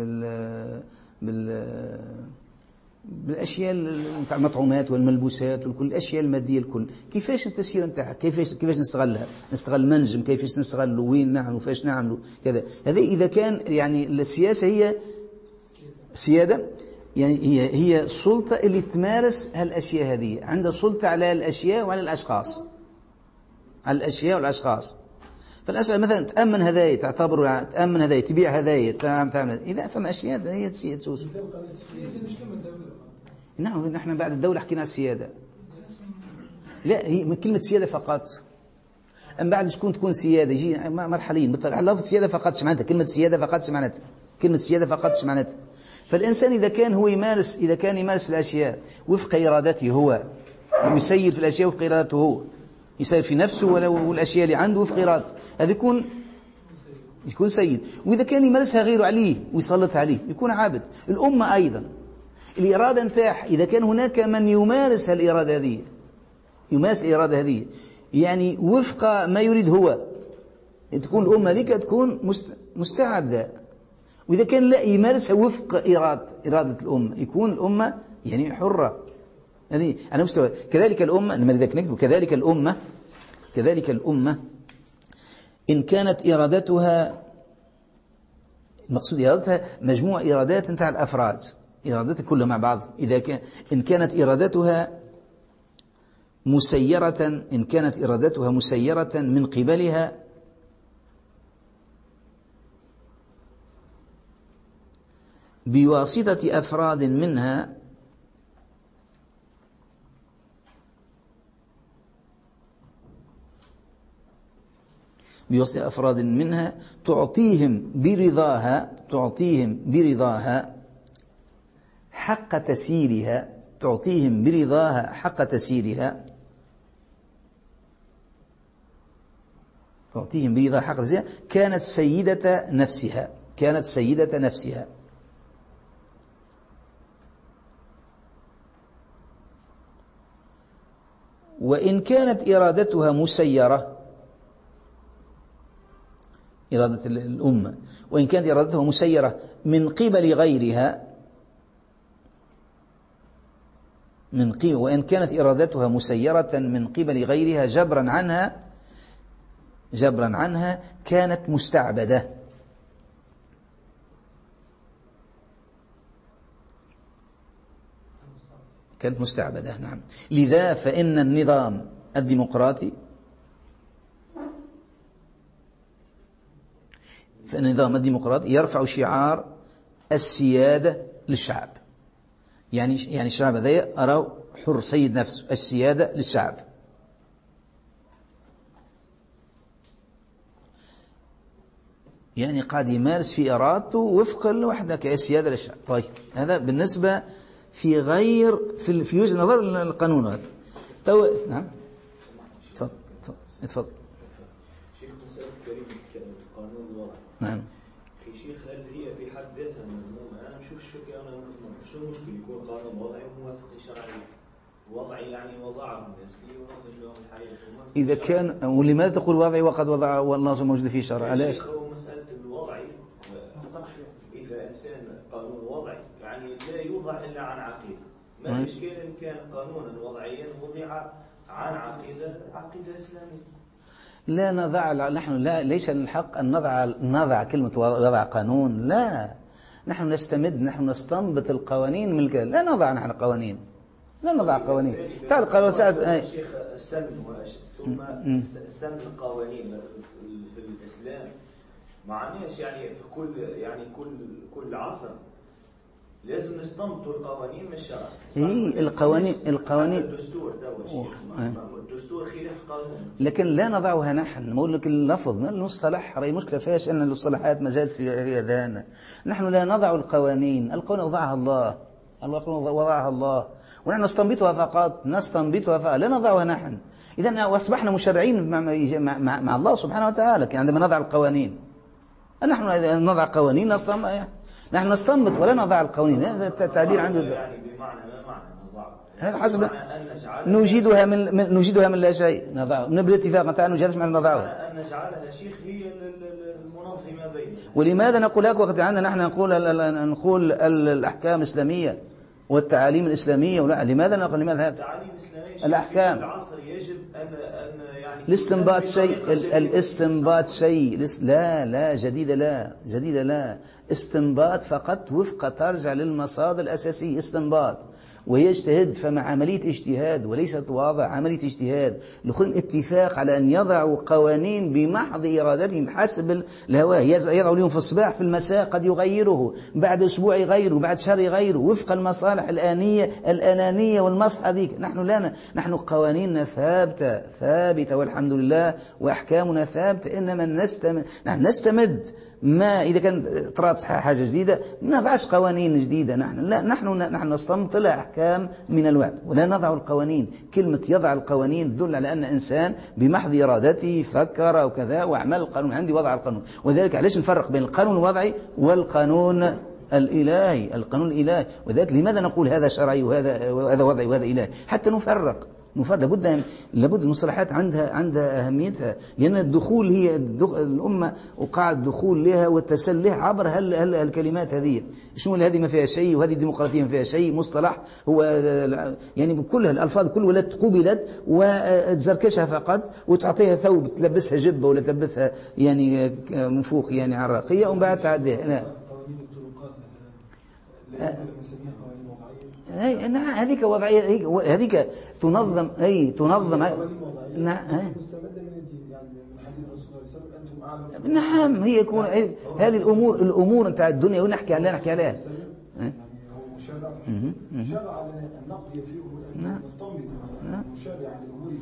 Speaker 1: بالأشياء نتاع المطعومات والملبوسات وكل الأشياء المادية الكل. كيفاش التسيير نتاعها، كيفاش نستغلها، نستغل منجم، كيفاش نستغله، وين نعمل وفاش نعمله كذا. هذا إذا كان يعني السياسة هي سيادة، يعني هي السلطة اللي تمارس هالأشياء هذه، عندها سلطة على الأشياء وعلى الأشخاص، على الأشياء والأشخاص. فالأشياء مثلا تأمن هدايا، تعتبر تأمن هدايا، تبيع هدايا، تعمل إذا فما أشياء هي تسيادة. نعم، نحن بعد الدولة حكينا السيادة، لا هي من كلمة سيادة فقط. أم بعد شكون تكون سيادة يجي مرحلين. لفظ سيادة فقط سمعنتها، كلمة سيادة فقط سمعنتها، كلمة سيادة فقط سمعنتها. فالإنسان إذا كان هو يمارس في الأشياء وفق إرادته هو، يسير في الأشياء وفق إرادته هو، يسير في نفسه والأشياء اللي عنده وفق إرادته، هذا يكون سيد. وإذا كان يمارسها غيره عليه ويسلط عليه يكون عابد. الأمة أيضا الإرادة نتاعها، إذا كان هناك من يمارس الإرادة هذه، يمارس الإرادة هذه يعني وفق ما يريد هو، تكون الأمة ذيك تكون مستعبدة. وإذا كان لا يمارسها وفق إرادة الأمة، يكون الأمة يعني حرة. هذه على مستوى. كذلك الأمة، لذلك نكتب كذلك الأمة إن كانت إرادتها، المقصود إرادتها مجموع إرادات نتاع الأفراد، إرادتها كلها مع بعض. إن كانت إرادتها مسيرة من قبلها بواسطة أفراد منها تعطيهم برضاها حق تسييرها، كانت سيدة نفسها. وإن كانت إرادتها مسيرة، إرادة الأمة، وإن كانت إرادتها مسيرة من قبل غيرها، وإن كانت إرادتها مسيرة من قبل غيرها جبرا عنها كانت مستعبدة. كانت مستعبدة. نعم. لذا فإن النظام الديمقراطي يرفع شعار السيادة للشعب. يعني الشعب هذا أراه حر سيد نفسه، السيادة للشعب. يعني قاعد يمارس في إرادته وفق الوحدة كالسيادة للشعب. طيب هذا بالنسبة في وجه نظر القانون هذا. نعم تفضل.
Speaker 5: شيخ مسألة كلمة قانون الوضع.
Speaker 1: نعم.
Speaker 5: في شيخ هل هي في حد ذاتها مذمومة؟ أنا مشوفش فكرة أنا مذمومة. شو المشكلة يكون قانون وضعي وموافق لشرعي؟ وضعي يعني وضعه الناس لي ونظم لهم الحياة.
Speaker 1: إذا كان ولماذا تقول وضعي وقد وضع والنظم موجود في شرع؟ علاش؟
Speaker 5: هو مسألة الوضعي مصطلح. إذا إنسان قانون وضعي يعني لا يوضع إلا عن عقيدة. ما الإشكال إن كان قانونا وضعيا وضع عن عقيدة إسلامية؟
Speaker 1: لا نضع نحن ليس الحق أن نضع كلمة وضع قانون. لا، نحن نستنبط القوانين من الكلام. لا نضع نحن قوانين، لا نضع قوانين. تعال القانون
Speaker 5: شيخ السن ثم سن القوانين في الإسلام معناش يعني في كل عصر لازم نستنبطوا القوانين من الشرع.
Speaker 1: القوانين
Speaker 5: الدستور الدستور خلاف قانون.
Speaker 1: لكن لا نضعها نحن. نقول لك اللفظ من المصطلح رأي مشكلة فيش أن المصطلحات ما زالت في أذهاننا. نحن لا نضع القوانين وضعها الله. وضعها الله ونحن نستنبطها فقط. لا نضعها نحن. إذن أصبحنا مشرعين مع الله سبحانه وتعالى عندما نضع القوانين. نحن إذا نضع قوانين نحن نستنبط ولا نضع القوانين. هذا التعبير عنده
Speaker 5: يعني بمعنى ما معنى
Speaker 1: هذا حسب نجيدها من لا شيء. نضع من بالاتفاق تعالى نجهز مع نضعها.
Speaker 5: أن نجعلها شيخ هي المنظمة بيننا.
Speaker 1: ولماذا نقول هيك وقت عندنا نحن نقول الأحكام الإسلامية والتعاليم الإسلامية؟ ولا لماذا نقول لماذا هذا
Speaker 5: التعاليم الإسلامية
Speaker 1: الأحكام
Speaker 5: في العصر يجب أن يعني
Speaker 1: الاستنباط شيء لا جديدة لا استنباط فقط وفق ترجع للمصادر الأساسية. استنباط ويجتهد فمع عملية اجتهاد وليست واضع عملية اجتهاد. لكل الاتفاق على أن يضعوا قوانين بمحض إرادتهم حسب الهواه. يضعوا اليوم في الصباح في المساء قد يغيره، بعد أسبوع يغيره، بعد شهر يغيره وفق المصالح الأنانية والمصلحة ذيك. نحن قوانيننا ثابتة والحمد لله، وأحكامنا ثابتة. إنما نحن نستمد ما إذا كانت طرات حاجة جديدة ما نضعش قوانين جديدة. نحن نستنبط أحكام من الوعد ولا نضع القوانين. كلمة يضع القوانين تدل على أن إنسان بمحض إرادته فكر أو كذا وعمل القانون. عندي وضع القانون. وذلك علاش نفرق بين القانون الوضعي والقانون الإلهي. القانون الإلهي. وذلك لماذا نقول هذا شرعي وهذا وضعي وهذا إلهي؟ حتى نفرق. لابد المصطلحات عندها أهميتها. لأن الدخول هي الأمة وقع الدخول لها والتسلل لها عبر الكلمات هذه. شنو هذه ما فيها شيء وهذه الديمقراطية ما فيها شيء. مصطلح هو يعني بكلها الألفاظ كلها ولا قبلت وتزركشها فقط وتعطيها ثوب تلبسها جبة ولا تلبسها يعني من فوق يعني عراقية ومن بعد تعديها. لا هذيك وضعية. هذيك تنظم نعم. هي يكون هذه الأمور نتاع الدنيا ونحكي عليها
Speaker 4: شرع على النقد فيه نستنبط مشرع الأمور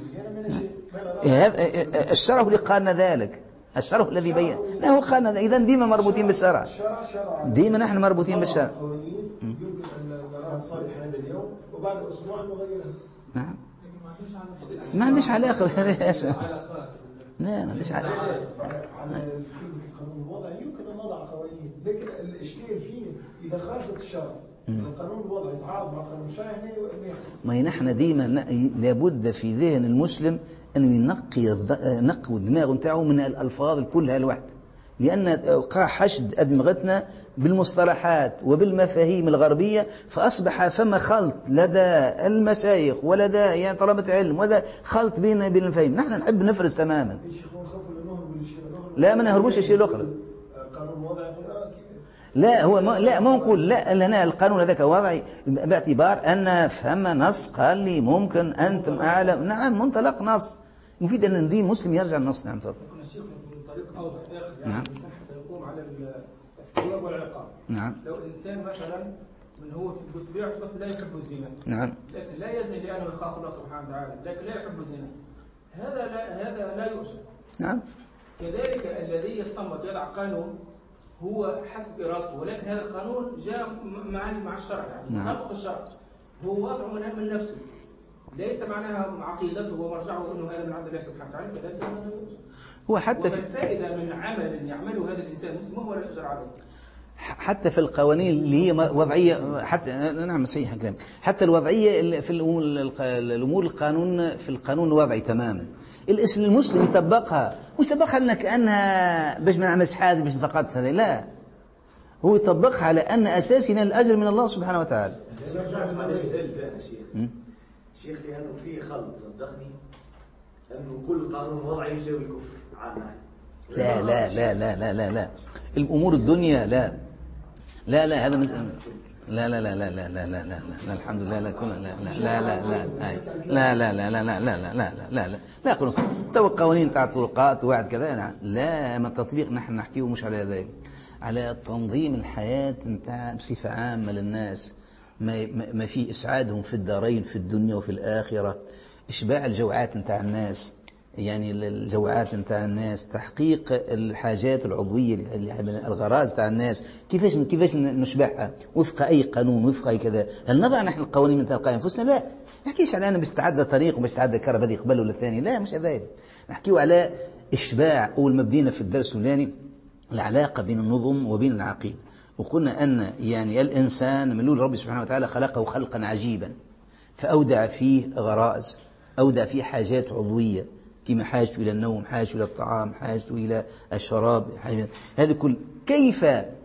Speaker 1: هذا الشرع اللي قالنا ذلك. الشرع الذي بين لا هو قالنا. إذن ديما مربوطين بالشرع. ديما نحن مربوطين بالشرع.
Speaker 4: يمكن أن نراها صالحة هذا اليوم وبعد أسبوع نغيرها.
Speaker 1: نعم. ما عنديش علاقة بهذا يا أسف. لا ما عنديش علاقة.
Speaker 4: على القانون الوضعي يمكن أن نضع قوانين، لكن الإشكال فيه إذا خالفت الشرع. القانون الوضعي يتعارض مع القانون الشرعي.
Speaker 1: ما نحن ديما لابد في ذهن المسلم أن ينقي دماغه نتاعه من الألفاظ كلها الواحد. لأن وقع حشد أدمغتنا بالمصطلحات وبالمفاهيم الغربية فأصبح فما خلط لدى المشايخ ولدى يعني طلبة علم ولا خلط بين المفاهيم. نحن نحب نفرز تماما. لا ما نهربوش الشيء الأخرى. لا هو ما نقول لا لنا القانون هذاك وضعي باعتبار أن فهم نص قال لي ممكن أنتم أعلم. نعم منطلق نص مفيد أن الدين مسلم يرجع النص. نعم تفضل.
Speaker 2: ممكن الشيخ من طريق أوضح آخر يعني
Speaker 1: نعم.
Speaker 2: الإنسان حتى يقوم على الثواب والعقاب.
Speaker 1: نعم.
Speaker 2: لو إنسان مثلا من هو في بطبيعته بس لا يحب الزنا.
Speaker 1: نعم.
Speaker 2: لكن لا يزني لأنه يخاف الله سبحانه وتعالى، لكن لا يحب الزنا. هذا لا يؤجر.
Speaker 1: نعم.
Speaker 2: كذلك الذي يستنبط يضع قانون هو حسب إرادته، ولكن هذا القانون جاء مع الشرع يعني مطابق الشرع، هو واضع من نفسه، ليس معناها عقيدته ومرجعه انه هذا من عند الله سبحانه وتعالى، كذلك
Speaker 1: هو حتى
Speaker 2: في الفائده من عمل يعمله هذا الانسان مسلم وهو لا يؤجر عليه.
Speaker 1: حتى في القوانين اللي هي وضعيه، حتى نعم صحيح كلامك، حتى الوضعيه في الامور القانون في القانون الوضعي تماما المسلم يطبقها، مش يطبقها لنا كانها باش ما نعملش حاجه باش فقط هذا، لا هو يطبقها على ان اساسنا الاجر من الله سبحانه وتعالى.
Speaker 5: شيخ لأنه في خلط صدقني أنه كل قانون وضعي يساوي الكفر عنا.
Speaker 1: لا لا لا لا لا لا لا الأمور الدنيا لا لا لا هذا لا لا لا لا لا لا لا لا لا الحمد لله لا كنا لا لا لا لا لا لا لا لا لا لا لا لا لا لا لا يقولون تو القوانين تاع الطرقات وواحد كذا لا ما التطبيق نحن نحكيه مش على هذا، على تنظيم الحياة نتاع بصفة عامة للناس، ما فيه إسعادهم في الدارين في الدنيا وفي الآخرة، إشباع الجوعات نتاع الناس، يعني الجوعات نتاع الناس، تحقيق الحاجات العضوية الغراز نتاع الناس، كيفاش نشبعها وفق أي قانون وفق أي كذا. هل نضع نحن القوانين نتاع القائم أنفسنا؟ لا نحكيش على أنا باستعدى طريق وباستعدى كهرباء هذه قبل ولا الثاني، لا مش هذا، نحكيه على إشباع. أول ما بدينا في الدرس الثاني العلاقة بين النظم وبين العقيدة، وقلنا أن يعني الإنسان من لول ربي سبحانه وتعالى خلقه خلقا عجيبا، فأودع فيه غرائز، أودع فيه حاجات عضوية كما حاجته إلى النوم، حاجته إلى الطعام، حاجته إلى الشراب، هذا كل كيف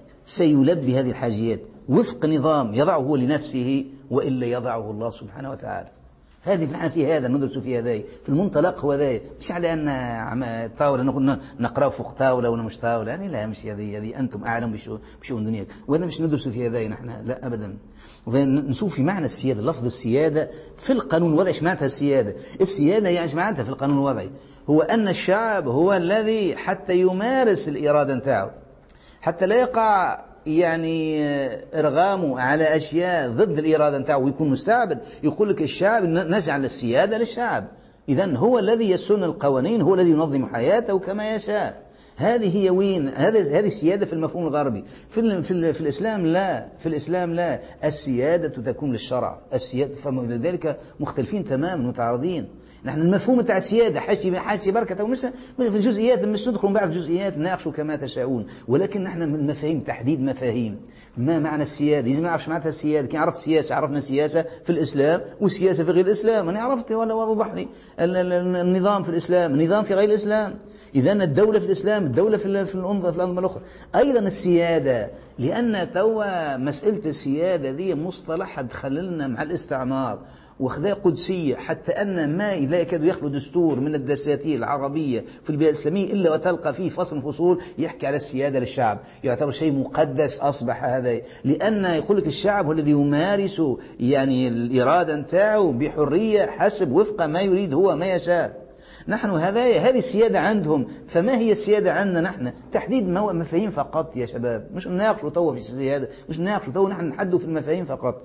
Speaker 1: سيلبي هذه الحاجات وفق نظام يضعه هو لنفسه وإلا يضعه الله سبحانه وتعالى. هذه نحن في هذا ندرس في هذا في المنطلق هو ذا، مش على أن طاولة نقرأ فوق طاولة ولا مش طاولة، يعني لا مش هذه أنتم أعلم بشؤون دنياك، وهذا مش ندرس في هذا نحن لا أبدا. نشوف في معنى السيادة، لفظ السيادة في القانون الوضعي. ايش معناتها السيادة؟ السيادة يعني ايش معناتها في القانون الوضعي؟ هو أن الشعب هو الذي حتى يمارس الإرادة نتاعه، حتى لا يقع يعني إرغامه على أشياء ضد الإرادة نتاعه ويكون مستعبد. يقول لك الشعب نجعل السيادة للشعب، إذن هو الذي يسن القوانين، هو الذي ينظم حياته كما يشاء. هذه هي وين هذه السيادة في المفهوم الغربي. في الإسلام لا، في الإسلام لا، السيادة تكون للشرع، السيادة فلذلك مختلفين تماما متعارضين. نحن المفهوم تاع السيادة حاشي بركة ومش في الجزئيات، مش ندخل بعض الجزئيات نناقشوا كما تشاءون، ولكن نحن من المفاهيم تحديد مفاهيم ما معنى السيادة. لازم نعرف معناتها السيادة. كي عرفت السياسة عرفنا السياسة في الإسلام والسياسة في غير الإسلام، أنا عرفت ولا وضح لي النظام في الإسلام، النظام في غير الإسلام. إذن الدولة في الإسلام، الدولة في الأنظمة الأخرى. أيضا السيادة، لأن توا مسألة السيادة ذي مصطلح دخلنا مع الاستعمار وخذا قدسية، حتى أن ما لا يكاد يخلو دستور من الدساتير العربية في البلاد الإسلامية إلا وتلقى فيه فصول يحكي على السيادة للشعب، يعتبر شيء مقدس أصبح هذا، لأن يقول لك الشعب هو الذي يمارس يعني الإرادة نتاعه بحرية حسب وفق ما يريد هو ما يشاء. نحن هذه السيادة عندهم، فما هي السيادة عندنا نحن؟ تحديد مفاهيم فقط يا شباب، مش نناقشوا توا في السيادة، مش نناقشوا توا، نحن نحدوا في المفاهيم فقط.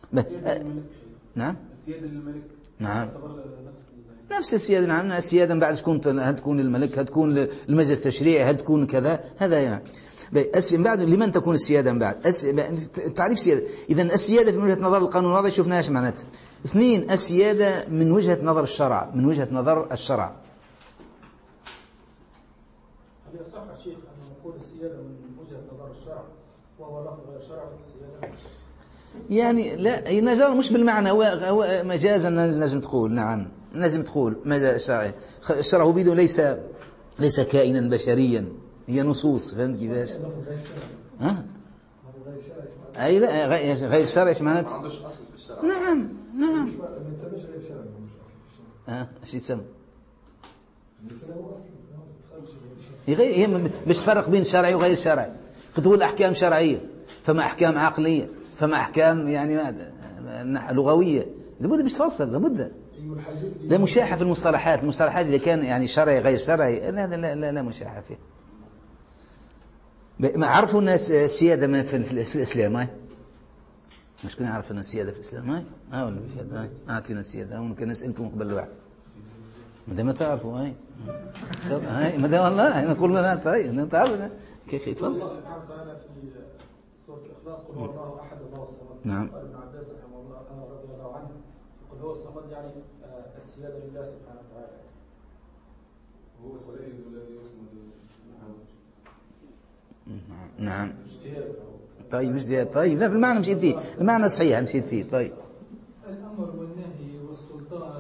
Speaker 1: نعم
Speaker 3: السيادة للملك.
Speaker 1: نعم نفس السيادة. نعم السيادة من بعد شكون؟ هل تكون الملك؟ هل تكون المجلس التشريعي؟ هل تكون كذا؟ هذا يعني من بعد لمن تكون السيادة من بعد؟ تعريف السيادة. إذن السيادة من وجهة نظر القانون الوضعي شفناها ايش معناتها. 2 السيادة من وجهة نظر الشرع، من وجهة نظر الشرع.
Speaker 2: هل يصح شيخ أن نقول السيادة من وجهة نظر الشرع وهو لفظ غير شرعي السيادة؟
Speaker 1: يعني لا نزال مش بالمعنى، هو مجازا لازم تقول. نعم لازم تقول مجاز شرعي. الشرع هو بيده ليس كائنا بشريا، هي نصوص. فهمت كيفاش؟ أي لا غير شرعي ايش معناته؟
Speaker 3: ما عندوش أصل في الشرع.
Speaker 1: نعم
Speaker 4: ما تسميش غير شرعي، مش اصل في الشرع.
Speaker 1: ايش يتسمى؟
Speaker 4: هو اصل هي
Speaker 1: هي باش تفرق بين الشرعي وغير الشرعي، فتقول احكام شرعيه فما أحكام عقلية، فما أحكام يعني لغوية، لابد باش تفصل، لابد. لا مشاحة في المصطلحات. المصطلحات إذا كان يعني شرعي غير شرعي لا مشاحة فيه. ما عرفوا الناس السيادة في الإسلام؟ هاي مش كنا عرفنا السيادة في الإسلام؟ هاي ولا في هاي أعطينا السيادة. ممكن نسألكم قبل واحد ماذا ما تعرفوا؟ هاي ماذا والله نقول لنا طيب نتعرف كيف يتفضل.
Speaker 4: الله سبحانه وتعالى في سورة الإخلاص قل هو الله أحد الله الصمد.
Speaker 1: نعم.
Speaker 4: قال ابن عباس رحمه الله رضي الله عنه قل هو الصمد يعني السيادة لله سبحانه وتعالى.
Speaker 3: هو السيد الذي يصمد.
Speaker 1: نعم. طيب مش زيادة. طيب لا بالمعنى مشيت فيه، المعنى الصحيح مشيت فيه. طيب
Speaker 4: الأمر والنهي والسلطان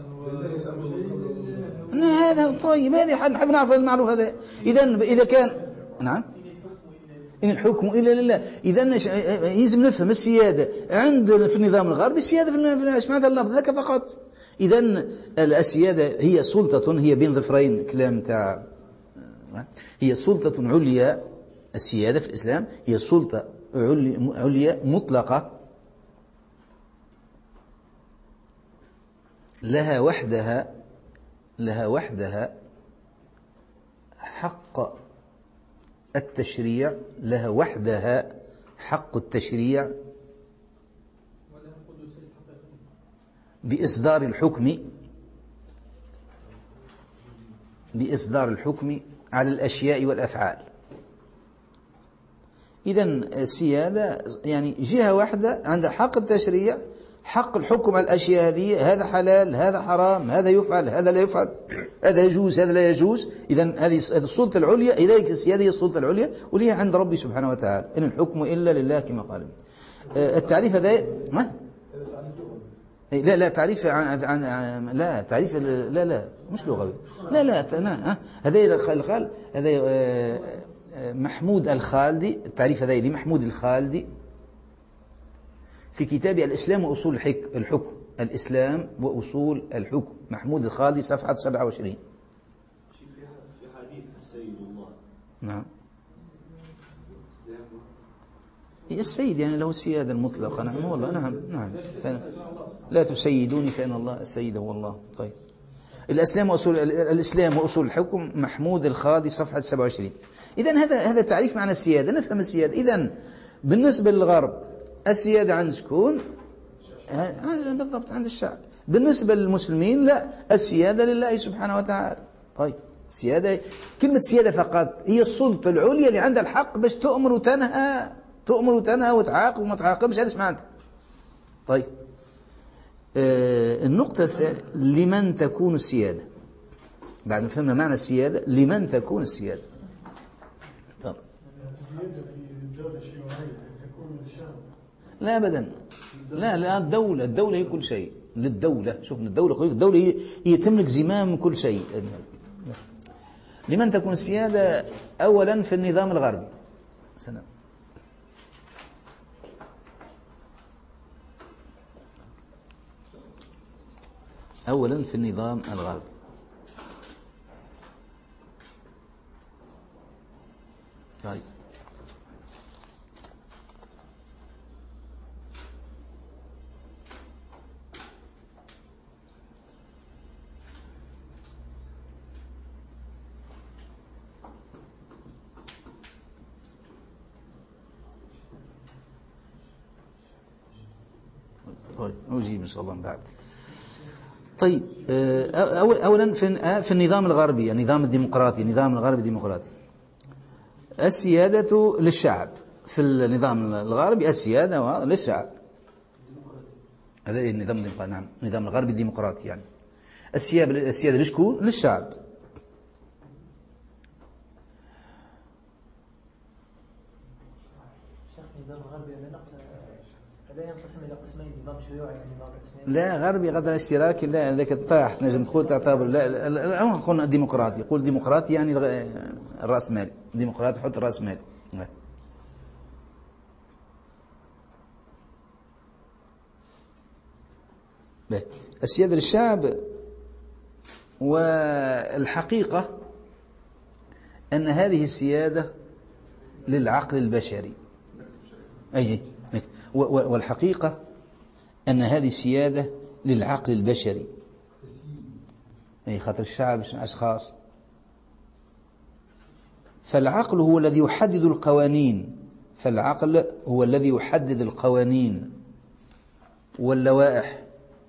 Speaker 1: هذا طيب، هذه نحب نعرف المعروف هذا. إذا كان نعم إن الحكم إلا لله. إذا يلزم نفهم السيادة عند في النظام الغربي، السيادة في سمعت اللفظ ذاك فقط. إذا السيادة هي سلطة، هي بين ظفرين كلام تاع، هي سلطة عليا. السيادة في الإسلام هي سلطة عليا مطلقة لها وحدها حق التشريع، لها وحدها حق التشريع بإصدار الحكم على الأشياء والأفعال. إذن السيادة يعني جهة واحدة عندها حق التشريع، حق الحكم على الأشياء هذه، هذا حلال، هذا حرام، هذا يفعل، هذا لا يفعل، هذا يجوز، هذا لا يجوز. إذن هذه السلطة العليا، إليك السيادة هي السلطة العليا وليها عند ربي سبحانه وتعالى. إن الحكم إلا لله كما قال. التعريف هذا ما؟ لا تعريف عن لا تعريف لا مش لغوي. لا هذا قال هذا محمود الخالدي. التعريف هذا لمحمود الخالدي في كتاب الإسلام وأصول الحكم. الإسلام وأصول الحكم، محمود الخالدي، صفحة 27.
Speaker 5: في حديث السيد الله.
Speaker 1: نعم. السيد يعني له السيادة المطلقة. نعم والله. نعم لا تسيدوني فإن الله السيد هو الله. طيب الإسلام وأصول الحكم، محمود الخالدي، صفحة 27. إذن هذا تعريف معنى السيادة. نفهم السيادة. إذن بالنسبة للغرب السيادة عند شكون؟ بالضبط عند الشعب. بالنسبة للمسلمين لا، السيادة لله سبحانه وتعالى. طيب السيادة، كلمة سيادة فقط هي السلطة العليا اللي عندها الحق باش تؤمر وتنهى وتعاقب وما تعاقبش. هذا معناته. طيب النقطة الثانية، لمن تكون السيادة؟ بعد ما فهمنا معنى السيادة، لمن تكون السيادة؟ طب
Speaker 4: السيادة في الدولة الشيوعية تكون للشعب؟
Speaker 1: لا أبدا. لا الدولة هي كل شيء للدولة. شوفنا الدولة هي تملك زمام كل شيء. لمن تكون السيادة؟ أولا في النظام الغربي. سلام. أولا في النظام الغربي. طيب أجيب إن شاء الله من بعد. طيب أولا في النظام الغربي، النظام الديمقراطي، النظام الغربي الديمقراطي، السيادة للشعب. في النظام الغربي السيادة للشعب. هذا النظام الديمقراطي. نعم النظام الغربي الديمقراطي يعني السيادة لشكون؟ للشعب.
Speaker 6: لا ينقسم إلى قسمين، نظام شيوعي ونظام رأسمالي.
Speaker 1: لا غربي قدر اشتراكي. لا ذاك طاح نجم تقول تعتبر. لا هو قلنا ديمقراطي. يقول ديمقراطي يعني الرأسمالي. ديمقراطي حط الرأسمالي. السيادة للشعب. والحقيقة أن هذه السيادة للعقل البشري. أي والحقيقة أن هذه السيادة للعقل البشري، أي خاطر الشعب أشخاص، فالعقل هو الذي يحدد القوانين، فالعقل هو الذي يحدد القوانين واللوائح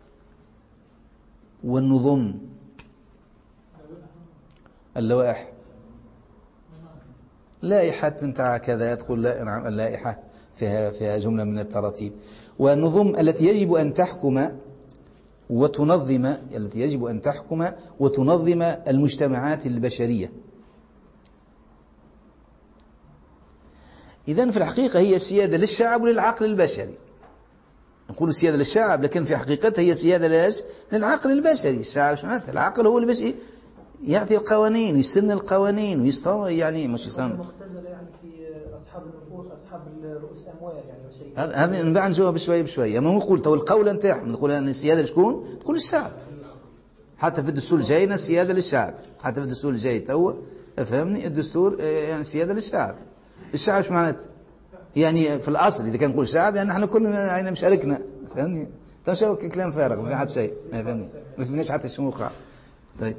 Speaker 1: والنظم. اللوائح لائحة تنتع كذا يدخل اللائحة فيها جملة من التراتيب، والنظم التي يجب أن تحكم وتنظم المجتمعات البشرية. إذن في الحقيقة هي سيادة للشعب وللعقل البشري. نقول سيادة للشعب لكن في حقيقتها هي سيادة للعقل البشري. الشعب معناتها العقل هو اللي يعطي القوانين ويسن القوانين ويستوى، يعني مش يسمى
Speaker 6: المختزلة يعني في أصحاب النفوذ، أصحاب رؤوس أموال يعني وشيء.
Speaker 1: هذا نبع نجاوب بشوية بشوية. ما نقول تو القولة نتاعهم نقول أن السيادة لشكون؟ تقول الشعب. حتى في الدستور الجاي السيادة للشعب، حتى في الدستور الجاي تو فهمني الدستور يعني السيادة للشعب. الشعب ايش معناته؟ يعني في الأصل إذا كان نقول الشعب يعني نحن كلنا يعني مشاركنا، فهمني؟ تشوف كلام فارغ ما في حد شيء، فهمني؟ ما فيناش حتى الشموخ. طيب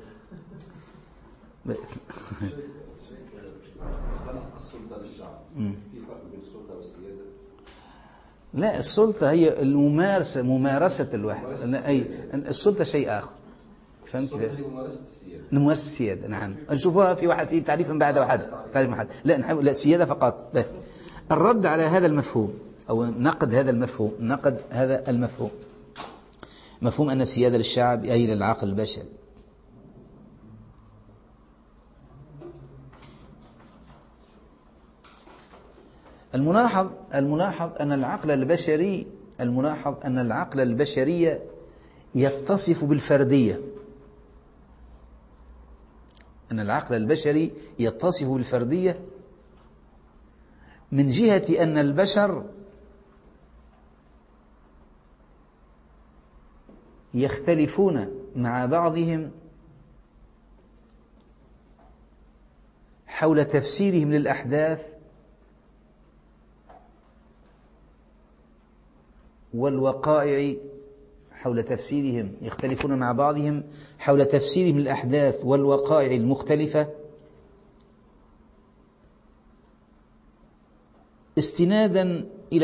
Speaker 3: السلطة للشعب، في فرق بين السلطة والسيادة؟
Speaker 1: لا، السلطة هي ممارسة الواحد. أي السلطة شيء آخر، فهمت كيف؟ ممارسة السيادة. نعم نشوفها في واحد في تعريف من بعد واحد تعريف واحد. لا نحب لا السيادة فقط. الرد على هذا المفهوم أو نقد هذا المفهوم، مفهوم أن السيادة للشعب أي للعقل البشري. الملاحظ أن العقل البشري يتصف بالفردية. أن العقل البشري يتصف بالفردية من جهة أن البشر يختلفون مع بعضهم حول تفسيرهم للأحداث والوقائع، يختلفون مع بعضهم حول تفسيرهم للأحداث والوقائع المختلفة استنادا إلى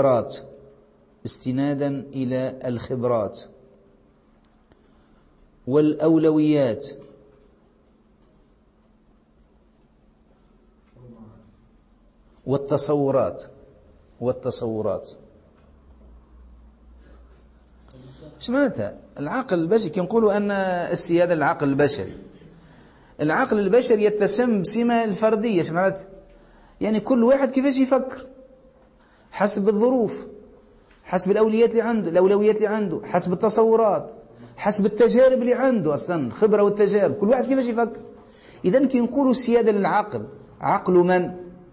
Speaker 1: الخبرات والأولويات والتصورات. ايش معناتها؟ العقل البشري كنقولوا أن السيادة للعقل البشري. العقل البشري يتسم بسمة الفردية. ايش معناتها؟ يعني كل واحد كيفاش يفكر حسب الظروف، حسب الأولويات اللي عنده، حسب التصورات، حسب التجارب اللي عنده، أصلا الخبرة والتجارب، كل واحد كيفاش يفكر. إذن كي نقولوا السيادة للعقل، عقل من؟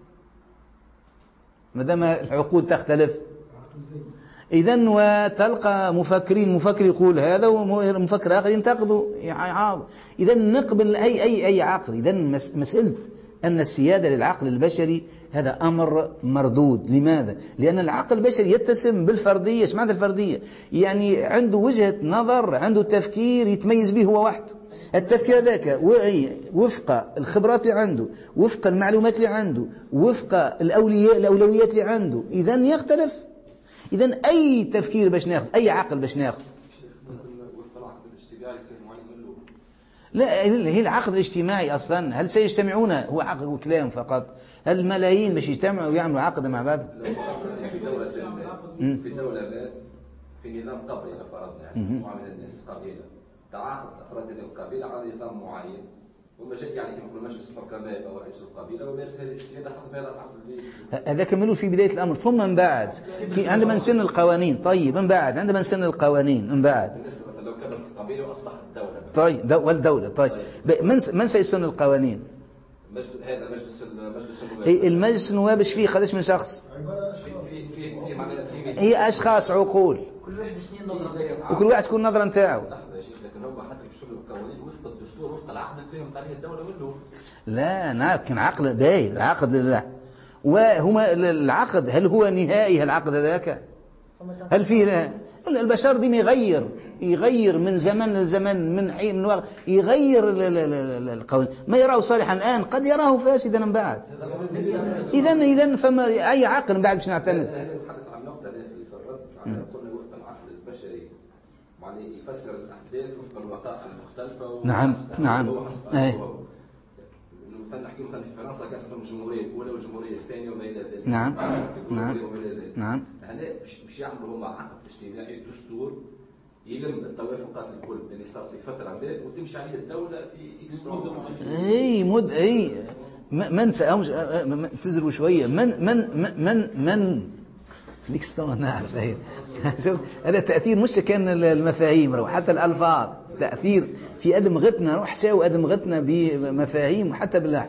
Speaker 1: مادام العقول تختلف، إذن وتلقى مفكر يقول هذا ومفكر آخر ينتقده يعارض. إذن نقبل أي عقل. إذن مسألة أن السيادة للعقل البشري هذا أمر مردود. لماذا؟ لأن العقل البشري يتسم بالفردية. ايش معنى الفردية؟ يعني عنده وجهة نظر، عنده تفكير يتميز به هو وحده. التفكير ذاك وفق الخبرات اللي عنده، وفق المعلومات اللي عنده، وفق الأولويات اللي عنده، إذن يختلف. إذن أي تفكير باش ناخذ، أي عقل باش ناخذ. لا، هي العقد الاجتماعي أصلا هل سيجتمعون؟ هو عقد وكلام فقط. هل الملايين باش يجتمعوا ويعملوا عقد مع بعض؟
Speaker 3: في دولة ما في نظام قبيلة فرضنا، يعني مجموعة من الناس قبيلة تعاقد أفراد هذه القبيلة على نظام معين، ومجال يعني كما نقولوا مجلس الحكماء أو رئيس القبيلة ويمارس هذه السيادة حسب هذا العقد.
Speaker 1: هذا كملوا في بداية الأمر، ثم من بعد عندما نسن القوانين. طيب من بعد عندما نسن القوانين من بعد
Speaker 3: بالنسبة مثلا لو كبرت القبيلة وأصبحت الدولة.
Speaker 1: طيب والدولة. طيب من سيسن القوانين؟
Speaker 3: هذا مجلس النواب.
Speaker 1: المجلس النواب ايش فيه؟ خدش من شخص.
Speaker 3: في معنى في
Speaker 1: هي أشخاص عقول،
Speaker 6: كل واحد سنين نظرة،
Speaker 1: وكل واحد تكون نظرة نتاعو.
Speaker 3: لكن هم حتى في شغل القوانين وفق الدستور وفق العقد اللي فيهم عليه الدولة منه.
Speaker 1: لا، لكن عقل باين، العقد لله. وهما العقد هل هو نهائي العقد ذاك؟ هل فيه البشر ديما يغير من زمن لزمن، من حين من وقت يغير القوانين. ما يراه صالحا الآن قد يراه فاسدا من بعد. إذن فما أي عقل من بعد باش نعتمد.
Speaker 3: نتحدث عن نقطة في الرد. قلنا وفق العقل البشري يعني يفسر الأحداث وفق الوقائع المختلفة.
Speaker 1: نعم.
Speaker 3: مثلا نحكي مثلا في فرنسا كانت عندهم الجمهورية الأولى والجمهورية الثانية وما إلى ذلك.
Speaker 1: نعم.
Speaker 3: هنا باش يعملوا هم عقد اجتماعي دستور يلم التوافقات الكل اللي صارت في فترة ما وتمشي عليه الدولة في إكس مدة.
Speaker 1: من تزروا شوية من الإكسترا نعرف هي. شوف هذا تأثير مش كان المفاهيم روح حتى الألفاظ تأثير في أدمغتنا روح ساوي أدمغتنا بمفاهيم وحتى بالله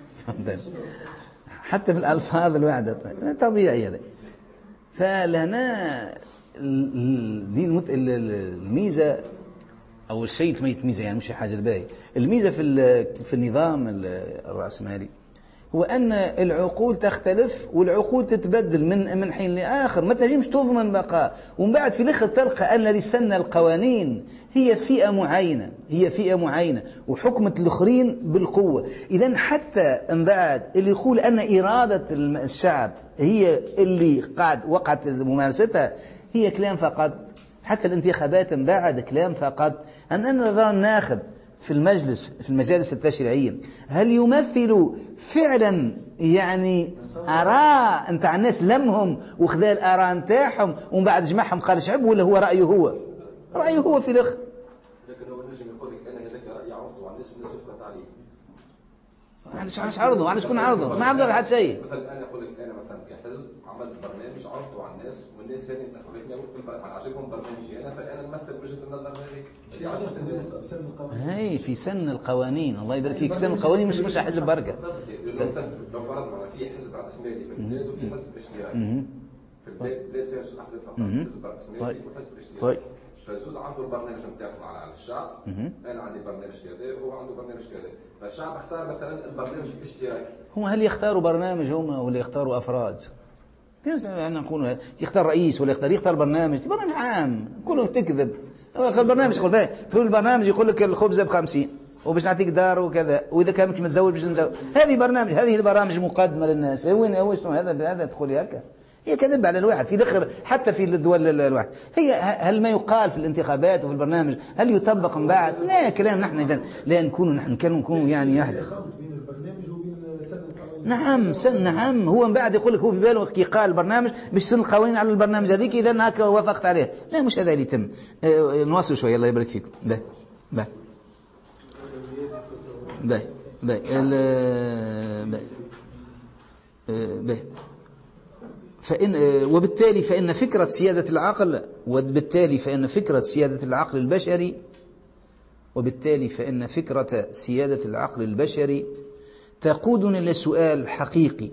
Speaker 1: حتى بالألفاظ الواحدة طبيعي هذا. فلهنا دي الميزة أو الشيء اللي ميزة يعني مش حاجة الباقي. الميزة في النظام الرأسمالي هو أن العقول تختلف والعقول تتبدل من حين لآخر، ما تنجمش تضمن بقاء. ومن بعد في الآخر تلقى أن الذي سن القوانين هي فئة معينة وحكمت الآخرين بالقوة. إذن حتى من بعد اللي يقول أن إرادة الشعب هي اللي وقعت ممارستها هي كلام فقط. حتى الانتخابات من بعد كلام فقط. أن نظر الناخب في المجالس التشريعية هل يمثل فعلا يعني آراء نتاع الناس لمهم وخذ الآراء نتاعهم ومن بعد جمعهم قال شعب، ولا هو رأيه هو في الأخر؟
Speaker 3: لكن هو النجم يقول لك أنا هذاك رأي عرضه على الناس والناس وافقت عليه.
Speaker 1: علاش عرضه؟ على شكون عرضه؟ ما عرضه لحد شيء.
Speaker 3: مثلا أنا أقول لك أنا مثلا كحزب عملت برنامج عرضته على الناس والناس هذه انتخبتني وفق عجبهم برنامجي أنا، فأنا نمثل وجهة النظر هذيك اللي عجبت الناس.
Speaker 1: هي في سن القوانين. الله يبارك فيك. سن القوانين مش حزب بركة.
Speaker 3: لو فرضنا في حزب رأسمالي في البلاد وفي حزب اشتراكي. في البلاد فيها أحزاب فقط، حزب رأسمالي وحزب اشتراكي. فالزوز عنده البرنامج نتاعهم على الشعب. أنا عندي برنامج كذا وهو عنده برنامج كذا. فالشعب اختار مثلا البرنامج الاشتراكي.
Speaker 1: هم هل يختاروا برنامج هم ولا يختاروا أفراد؟ يعني نقول يختار رئيس ولا يختار برنامج عام كله تكذب. البرنامج يقول باهي تقول البرنامج يقول لك الخبزة ب50 وباش نعطيك دار وكذا، وإذا كان مش متزوج باش نزوج. هذه البرامج مقدمة للناس. وين شنو هذا تقول هكا؟ هي كذب على الواحد في الآخر. حتى في الدول الواحد هي هل ما يقال في الانتخابات وفي البرنامج هل يطبق من بعد؟ لا كلام. نحن إذا لا نكون يعني واحد. نعم هو من بعد يقول لك هو في باله كي قال البرنامج باش يسن القوانين على البرنامج هذيك إذا هكا وافقت عليه. لا مش هذا اللي يتم. نواصل شوية الله يبارك فيكم. وبالتالي فإن فكرة سيادة العقل البشري تقودنا إلى سؤال حقيقي،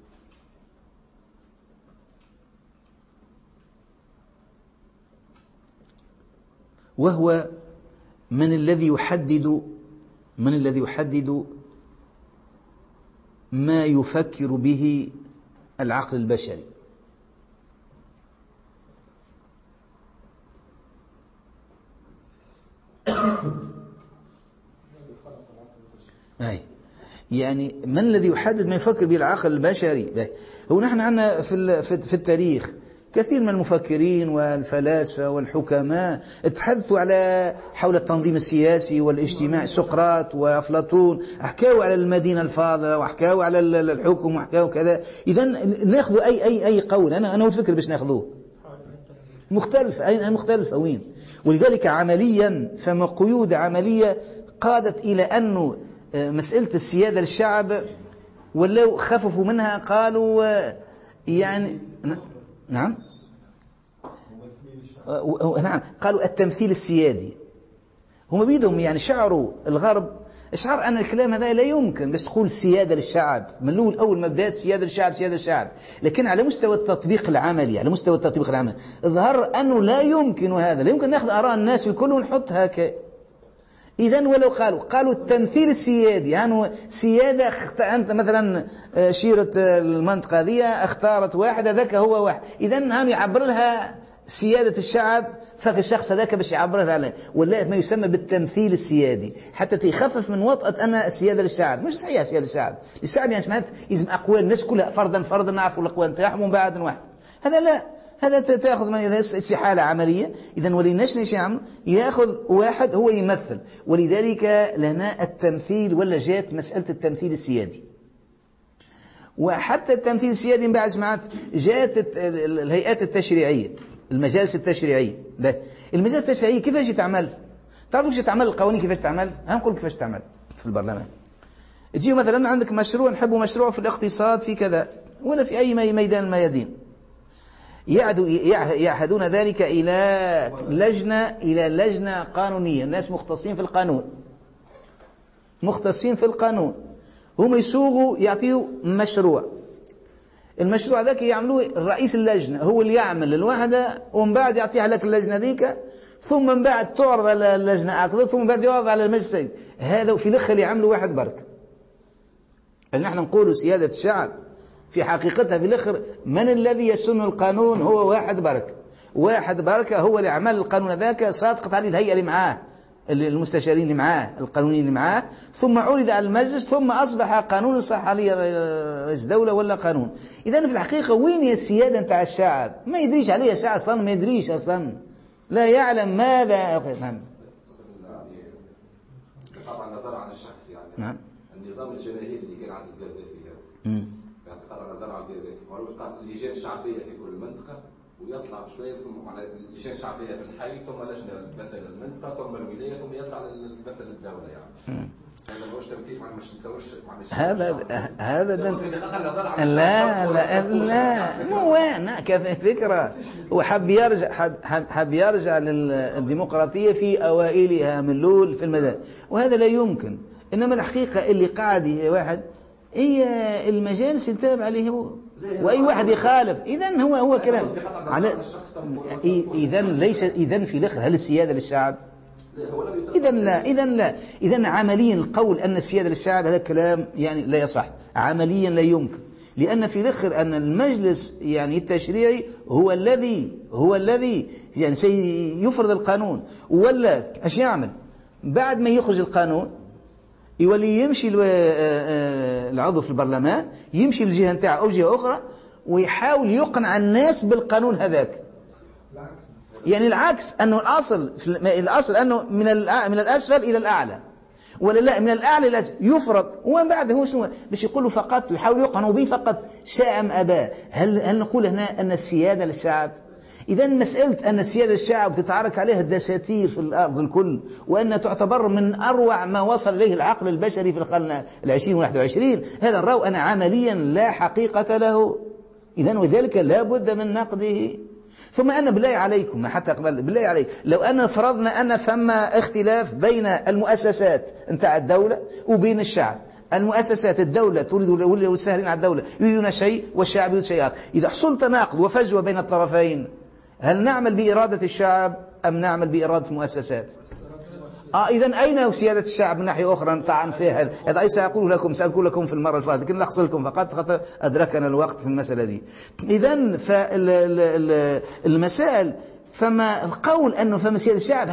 Speaker 1: وهو من الذي يحدد ما يفكر به العقل البشري؟ يعني من الذي يحدد ما يفكر به العقل البشري؟ هو نحن عندنا في التاريخ كثير من المفكرين والفلاسفة والحكماء تحدثوا حول التنظيم السياسي والاجتماعي. سقراط وأفلاطون حكاوا على المدينة الفاضلة وحكاوا على الحكم وحكاوا كذا. إذن ناخذوا أي قول. أنا والفكر باش ناخذوه مختلف وين. ولذلك عمليا فما قيود عملية قادت إلى أنه مسألة السيادة للشعب ولو خففوا منها قالوا يعني نعم قالوا التمثيل السيادي. هم بيدهم يعني شعروا الغرب شعر أن الكلام هذا لا يمكن بس تقول سيادة للشعب من الأول. أول ما بدأت سيادة للشعب لكن على مستوى التطبيق العملي ظهر أنه لا يمكن هذا. لا يمكن نأخذ آراء الناس الكل ونحط هكا. إذن ولو قالوا التمثيل السيادي، يعني سيادة أنت مثلا شيرة المنطقة ذي اختارت واحد هذاك هو واحد، إذن هانو يعبر لها سيادة الشعب فك الشخص هذاك باش يعبر لها عليه، ولا ما يسمى بالتمثيل السيادي حتى يخفف من وطأة أن السيادة للشعب. مش صحيح السيادة للشعب يعني سمعت يلزم أقوال الناس كلها فردا نعرفوا الأقوال نتاعهم ومن بعد واحد، هذا لا، هذا تأخذ من إذا استحالة عملية. إذن وليناش ليش يعمل يأخذ واحد هو يمثل، ولذلك لنا التمثيل ولا جات مسألة التمثيل السيادي. وحتى التمثيل السيادي من بعد سمعت جات الهيئات التشريعية، المجالس التشريعية. المجالس التشريعية كيفاش تعمل؟ تعرفوا كيفاش تعمل القوانين؟ كيفاش تعمل؟ هنقول كيفاش تعمل في البرلمان. تجي مثلا عندك مشروع، نحبوا مشروع في الاقتصاد في كذا ولا في أي ميدان الميادين، يعهدون ذلك إلى لجنة قانونية، الناس مختصين في القانون، هم يسوغوا يعطيوا مشروع، المشروع ذاك يعملوه رئيس اللجنة هو اللي يعمل الوحدة، ومن بعد يعطيها لك اللجنة ذيك، ثم من بعد تعرض على اللجنة أكثر، ثم بعد يعرض على المجلس. هذا في الأخر يعملوا واحد برك. نحن نقول سيادة الشعب في حقيقتها في الأخر من الذي يسن القانون؟ هو واحد بركة هو اللي عمل القانون ذاك، صادقت عليه الهيئة اللي معاه، المستشارين اللي معاه، القانونيين اللي معاه، ثم عرض على المجلس، ثم أصبح قانون صح عليه رئيس دولة ولا قانون. إذن في الحقيقة وين هي السيادة نتاع الشعب؟ ما يدريش عليها الشعب أصلا، ما يدريش أصلا، لا يعلم ماذا. نعم.
Speaker 3: طبعا نظر عن الشخص يعني. نعم. النظام الجماهيري اللي كان عند القذافي قطع نظر عن القذافي، اللجان الشعبية في كل منطقة، ويطلع بشوية ثم على اللجان الشعبية في الحي، ثم لجنة مثل المنطقة، ثم الولاية، ثم يطلع مثل الدولة يعني. هذا مش تمثيل، مش نتصورش
Speaker 1: لا مو وانا كفكرة. هو حب يرجع للديمقراطية في أوائلها من لول في المدى، وهذا لا يمكن. إنما الحقيقة اللي قاعد واحد هي المجالس ينتبه عليه هو، وأي واحد يخالف إذن هو كلام على إذن في الآخر هل السيادة للشعب؟ إذن لا إذن عمليا القول أن السيادة للشعب هذا كلام يعني لا يصح عمليا، لا يمكن، لأن في الآخر أن المجلس يعني التشريعي هو الذي يعني سيفرض القانون، ولا ايش يعمل بعد ما يخرج القانون؟ يولي يمشي العضو في البرلمان، يمشي للجهة نتاعه أو جهة أخرى، ويحاول يقنع الناس بالقانون هذاك. يعني العكس، أنه الأصل أنه من الأسفل إلى الأعلى، ولا لا من الأعلى إلى الأسفل يفرض، ومن بعد هو شنو باش يقولوا فقط ويحاول يقنعوا به فقط شاء أم أباه. هل نقول هنا أن السيادة للشعب؟ إذا مسألة أن السيادة للشعب تتعارك عليها الدساتير في الأرض الكل، وأن تعتبر من أروع ما وصل إليه العقل البشري في القرن 20 و21، هذا الرأي أنا عمليا لا حقيقة له. إذن وذلك لا بد من نقده. ثم أنا بالله عليكم ما حتى قبل بالله عليك، لو أن فرضنا أن فما اختلاف بين المؤسسات نتاع الدولة وبين الشعب، المؤسسات الدولة تريد والساهرين على الدولة يريدون شيء والشعب يريد شيء آخر، إذا حصل تناقض وفجوة بين الطرفين، هل نعمل بإرادة الشعب أم نعمل بإرادة المؤسسات؟ إذن أين سيادة الشعب من ناحية أخرى نطعن فيها؟ هذا أي سأقول لكم في المرة الفاتحة، لكن لأحصل لكم فقط خاطر أدركنا الوقت في المسألة دي. إذن فالمسائل فما القول أنه فما سيادة الشعب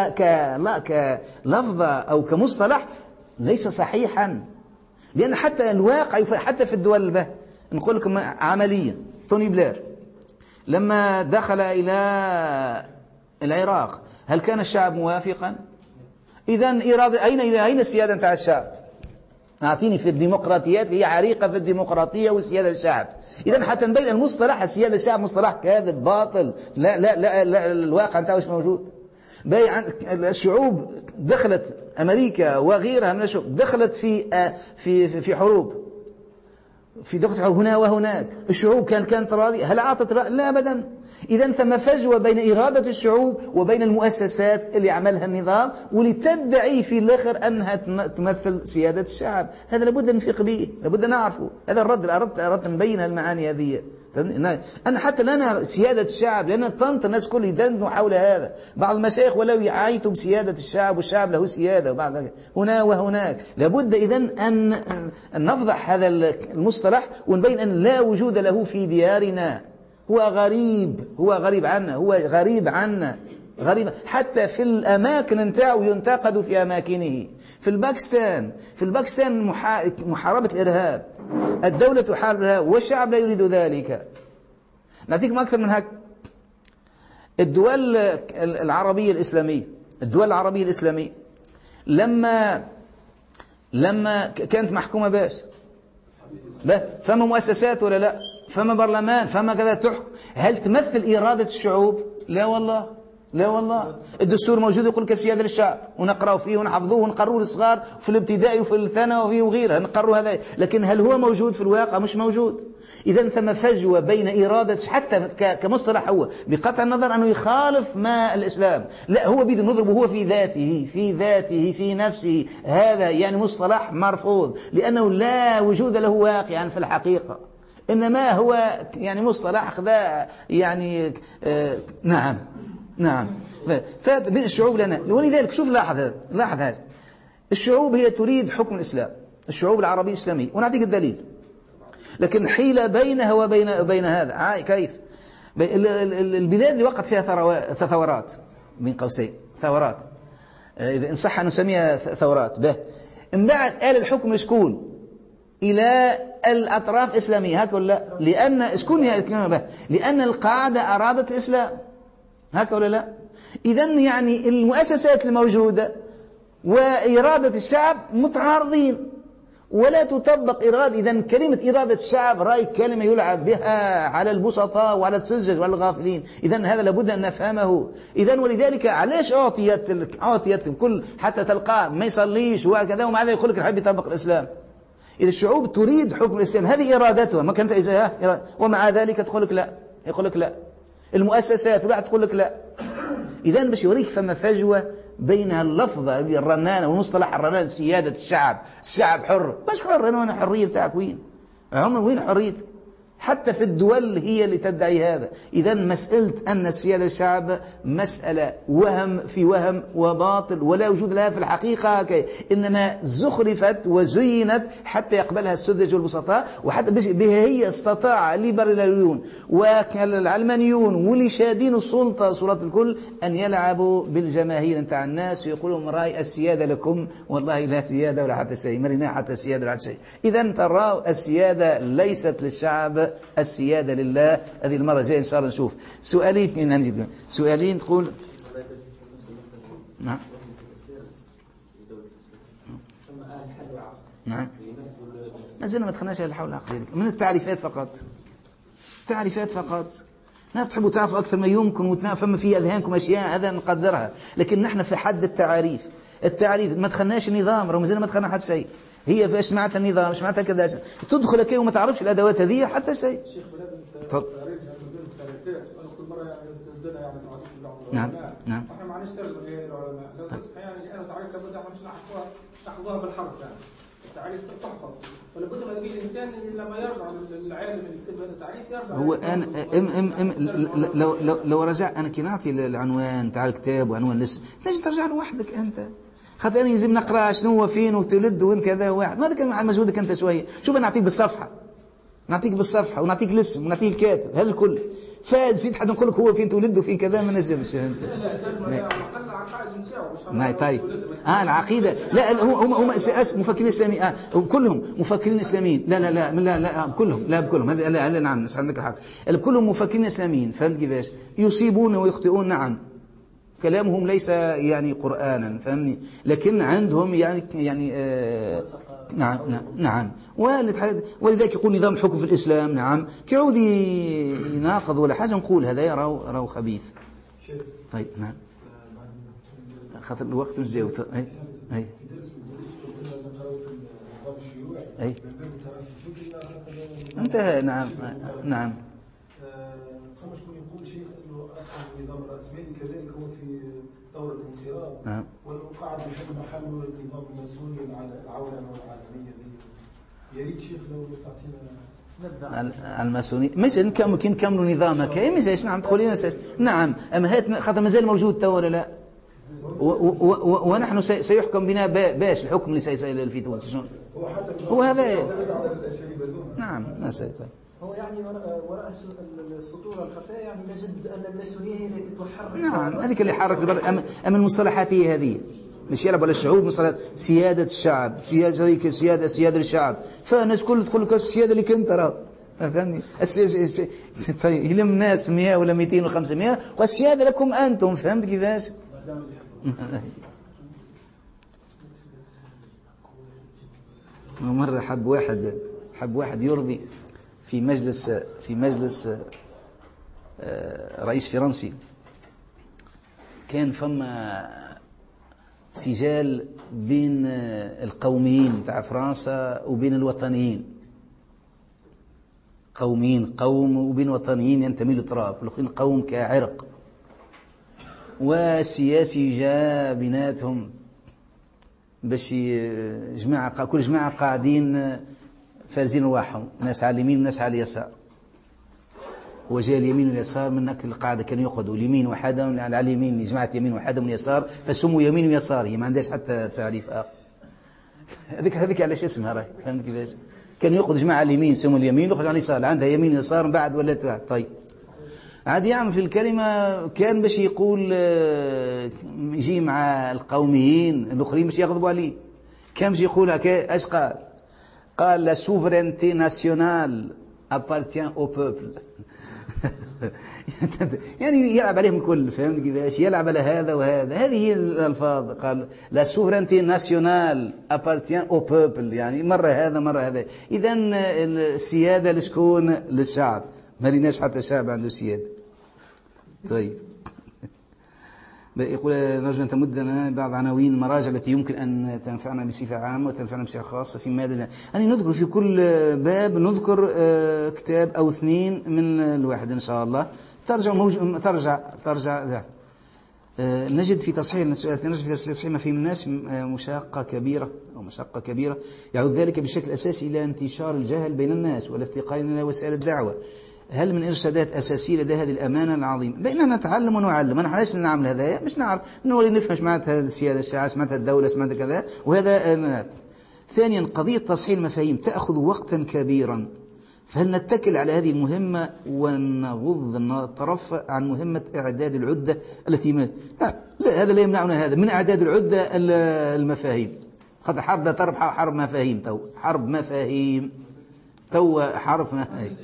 Speaker 1: كلفظة أو كمصطلح ليس صحيحا، لأن حتى الواقع حتى في الدول نقول لكم عمليا، توني بلير لما دخل إلى العراق هل كان الشعب موافقا؟ إذن أين السيادة نتاع الشعب؟ أعطيني في الديمقراطيات اللي هي عريقة في الديمقراطية والسيادة للشعب. إذن حتى نبين المصطلح السيادة للشعب مصطلح كاذب باطل، لا الواقع نتاعه مش موجود. الشعوب دخلت أمريكا وغيرها من الشعوب دخلت في حروب، هنا وهناك. الشعوب كانت راضية، هل أعطت لا أبدا. إذن ثم فجوة بين إرادة الشعوب وبين المؤسسات اللي عملها النظام واللي تدعي في الآخر أنها تمثل سيادة الشعب. هذا لابد نفيق به، لابد نعرفه. هذا الرد أردت نبين المعاني هذه أنا حتى لا نرى سيادة الشعب، لأن طنط الناس كل يدندنوا حول هذا. بعض المشايخ ولو يعيتوا بسيادة الشعب والشعب له سيادة، وبعض هنا وهناك. لابد إذن أن نفضح هذا المصطلح ونبين أن لا وجود له في ديارنا. هو غريب عنا، غريب حتى في الأماكن نتاعو ينتقد في أماكنه. في الباكستان محاربة الإرهاب، الدولة تحارب الإرهاب والشعب لا يريد ذلك. نعطيكم أكثر من هك. الدول العربية الإسلامية لما كانت محكومة باش فما مؤسسات ولا لا، فما برلمان، فما كذا تحكم. هل تمثل إرادة الشعوب؟ لا والله. الدستور موجود يقول لك السيادة للشعب، ونقرأ فيه ونحفظوه ونقروه للصغار في الابتدائي وفي الثانوي وغيرها، نقروا هذا. لكن هل هو موجود في الواقع؟ مش موجود. إذن ثم فجوة بين إرادة، حتى كمصطلح هو بقطع النظر أنه يخالف ما الإسلام، لا هو بيد نضربه هو في ذاته في نفسه. هذا يعني مصطلح مرفوض، لأنه لا وجود له واقعا في الحقيقة، إنما هو يعني مصطلح أخذ يعني نعم. فبين الشعوب لنا، ولذلك شوف لاحظ هذا. الشعوب هي تريد حكم الإسلام، الشعوب العربية الإسلامية، ونعطيك الدليل. لكن حيلة بينها وبين هذا. كيف؟ البلاد اللي وقت فيها ثورات، بين قوسين ثورات، إذا إن صح أن نسميها ثورات، من بعد آل الحكم لشكون؟ إلى الأطراف الإسلامية، هكذا ولا لا؟ لأن القاعدة أرادت الإسلام، هكذا ولا لا؟ إذن يعني المؤسسات الموجودة وإرادة الشعب متعارضين، ولا تطبق إرادة. إذن كلمة إرادة الشعب رأي كلمة يلعب بها على البسطاء وعلى السذج وعلى الغافلين. إذن هذا لابد أن نفهمه. إذن ولذلك علاش أعطيت كل حتى تلقاه ما يصليش وكذا، ومع ذلك يقول لك يحب يطبق الإسلام. إذا الشعوب تريد حكم الإسلام، هذه إرادتها، ما كانت ومع ذلك تقول لك لا، يقول لك لا. المؤسسات ولا تقول لك لا. إذن باش يوريك فما فجوة بين اللفظة هذه الرنانة والمصطلح الرنان، سيادة الشعب حر. مش حر، أنا حرية بتاعك وين حريتك؟ حتى في الدول هي اللي تدعي هذا. إذن مسألة أن السيادة للشعب مسألة وهم وباطل، ولا وجود لها في الحقيقة، إنما زخرفت وزينت حتى يقبلها السذج والبسطاء، وحتى بها هي استطاع الليبراليون والعلمانيون واللي شادين السلطة سلطة الكل أن يلعبوا بالجماهير نتاع الناس ويقولوا رأي السيادة لكم، والله لا سيادة ولا حتى شيء، مرنا حتى سيادة ولا حتى شيء. إذن ترى السيادة ليست للشعب، السيادة لله. هذه المرة الجاية إن شاء الله نشوف سؤالين تقول. نعم ما زلنا ما دخلناش على الحول العقدي، من التعريفات فقط. ناس تحبوا تعرفوا أكثر ما يمكن وتفهم في أذهانكم أشياء، هذا نقدرها. لكن نحن في حد التعريف ما دخلناش النظام، رغم زلنا ما دخلنا حتى شيء. هي فاش معناتها النظام، ايش معناتها كذا، تدخل كي وما تعرفش الادوات هذه حتى شيء. نعم
Speaker 2: احنا ما عندناش ترجمه للعلماء، لو يعني انا تعريف لابد احنا مش نحفظوها بالحرف، يعني التعريف تحفظ، فلابد من الانسان لما يرجع للعالم اللي يكتب هذا التعريف يرجع.
Speaker 1: هو انا لو رجع انا كي نعطي العنوان تاع الكتاب وعنوان الاسم لازم ترجع لوحدك انت، خاطر أنا يلزم نقرأ شنو هو فين وتولد وين كذا واحد، ماذا كان مع مجهودك أنت شوية. شوف أنا نعطيك بالصفحة ونعطيك الاسم ونعطيك الكاتب، هذا الكل. فزيد حد نقول لك هو فين تولد وفين كذا ما نجمش أنت. ما طيب العقيدة لا هم مفكرين إسلاميين كلهم مفكرين إسلاميين لا كلهم هذا نعم عندك الحق، كلهم مفكرين إسلاميين. فهمت كيفاش؟ يصيبون ويخطئون، نعم كلامهم ليس يعني قرآنا، فهمني، لكن عندهم يعني نعم ولذلك يقول نظام الحكم في الإسلام، نعم كيعود يناقض ولا حاجة نقول هذا يراو خبيث. طيب نعم خاطر الوقت مش جاوب. أي انتهى. نعم
Speaker 4: فما شكون يقول شيء انه اصلا النظام الراسمالي كذلك هو في دور الانقراض، وانه قاعد يحل محله النظام الماسوني العولمه والعالميه دي. يا ريت شيخ لو تعطينا
Speaker 1: الماسونية مثلا كي نكملوا نظامها كاي مازالش. نعم تقولين نعم، اما هات خاطر مازال موجود تو ولا لا؟ ونحن سيحكم بنا باش الحكم اللي في تونس هو هذا. نعم مسألة.
Speaker 6: هو يعني وراء السطور الخفاء يعني نجد أن الماسونية هي التي تحرك.
Speaker 1: نعم هذيك اللي حرك البر. أما المصطلحات هي هذه مش يلعب على الشعوب. مصطلحات سيادة الشعب، سيادة الشعب، فالناس كل تقول لك السيادة اللي كنت ترى فهمني. يلم الناس 100 ولا 200 ولا 500 والسيادة لكم أنتم. فهمت كيفاش؟ مرة حب واحد يرضي في مجلس رئيس فرنسي، كان فما سجال بين القوميين تاع فرنسا وبين الوطنيين. قوميين قوم وبين وطنيين ينتمي للتراب، والاخرين قوم كعرق. والسياسي جاء بيناتهم باش كل جماعة قاعدين فارزين رواحهم، ناس على اليمين وناس على اليسار. وجاء اليمين واليسار من القاعدة كانوا يأخذوا اليمين وحدهم على اليمين، جماعة يمين وحدهم واليسار، فسموا يمين ويسار. هي ما عندهاش حتى تعريف آخر. هذيك علاش اسمها راي. فهمت كيفاش؟ كانوا يأخذوا جماعة على اليمين سموا اليمين، ويأخذوا على اليسار عندها يمين ويسار، من بعد ولات واحد. طيب عاد يعمل في الكلمة كان باش يقول يجي مع القوميين الأخرين باش يغضبوا عليه. كان باش يقول هكا اش قال لا سوفرينتي ناسيونال appartient au peuple. يعني يلعب عليهم الكل. فهمت كيفاش؟ يلعب على هذا وهذا. هذه هي الألفاظ. قال لا سوفرينتي ناسيونال appartient au peuple، يعني مرة هذا مرة هذا. إذن السيادة لشكون؟ للشعب. ما ريناش حتى شعب عنده سيادة. طيب يقول نرجو أن تمدنا بعض عناوين المراجع التي يمكن أن تنفعنا بصفة عامة وتنفعنا بصفة خاصة في ماذا. يعني نذكر في كل باب نذكر كتاب أو 2 من الواحد إن شاء الله. ترجع نجد في تصحيح السؤال، نجد في تصحيح مفاهيم الناس مشقة كبيرة يعود ذلك بشكل أساسي إلى انتشار الجهل بين الناس والافتقار إلى وسائل الدعوة. هل من إرشادات أساسية لدى هذه الأمانة العظيمة؟ بيننا نتعلم ونعلم. أنا علاش نعمل هذا؟ مش نعرف نولي نفهم معناتها السيادة الشعب، معناتها الدولة، معناتها كذا وهذا. ثانيا قضية تصحيح المفاهيم تأخذ وقتا كبيرا، فهل نتكل على هذه المهمة ونغض الطرف عن مهمة إعداد العدة التي لا هذا لا يمنعنا هذا من إعداد العدة المفاهيم. خاطر حرب لا تربح حرب مفاهيم. حرب مفاهيم حرف مفاهيم.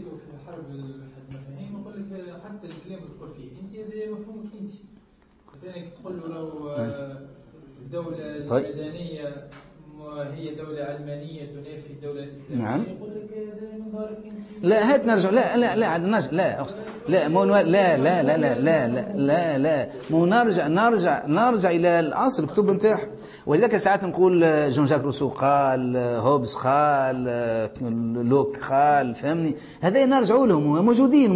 Speaker 2: حتى الكلام اللي تقول فيه انت هذا مفهومك انت. مثلا تقول له لو الدولة المدنية هي دولة علمانية تنافي الدولة الإسلامية. نعم. يقول لك هذا من دارك انت. لا هات نرجع. لا عاد نرجع. لا مو لا لا لا لا لا لا لا مو نرجع إلى الأصل الكتب نتاعها. ولذلك ساعات نقول جون جاك روسو قال، هوبز قال، لوك قال. فهمني؟ هذا نرجعوا لهم موجودين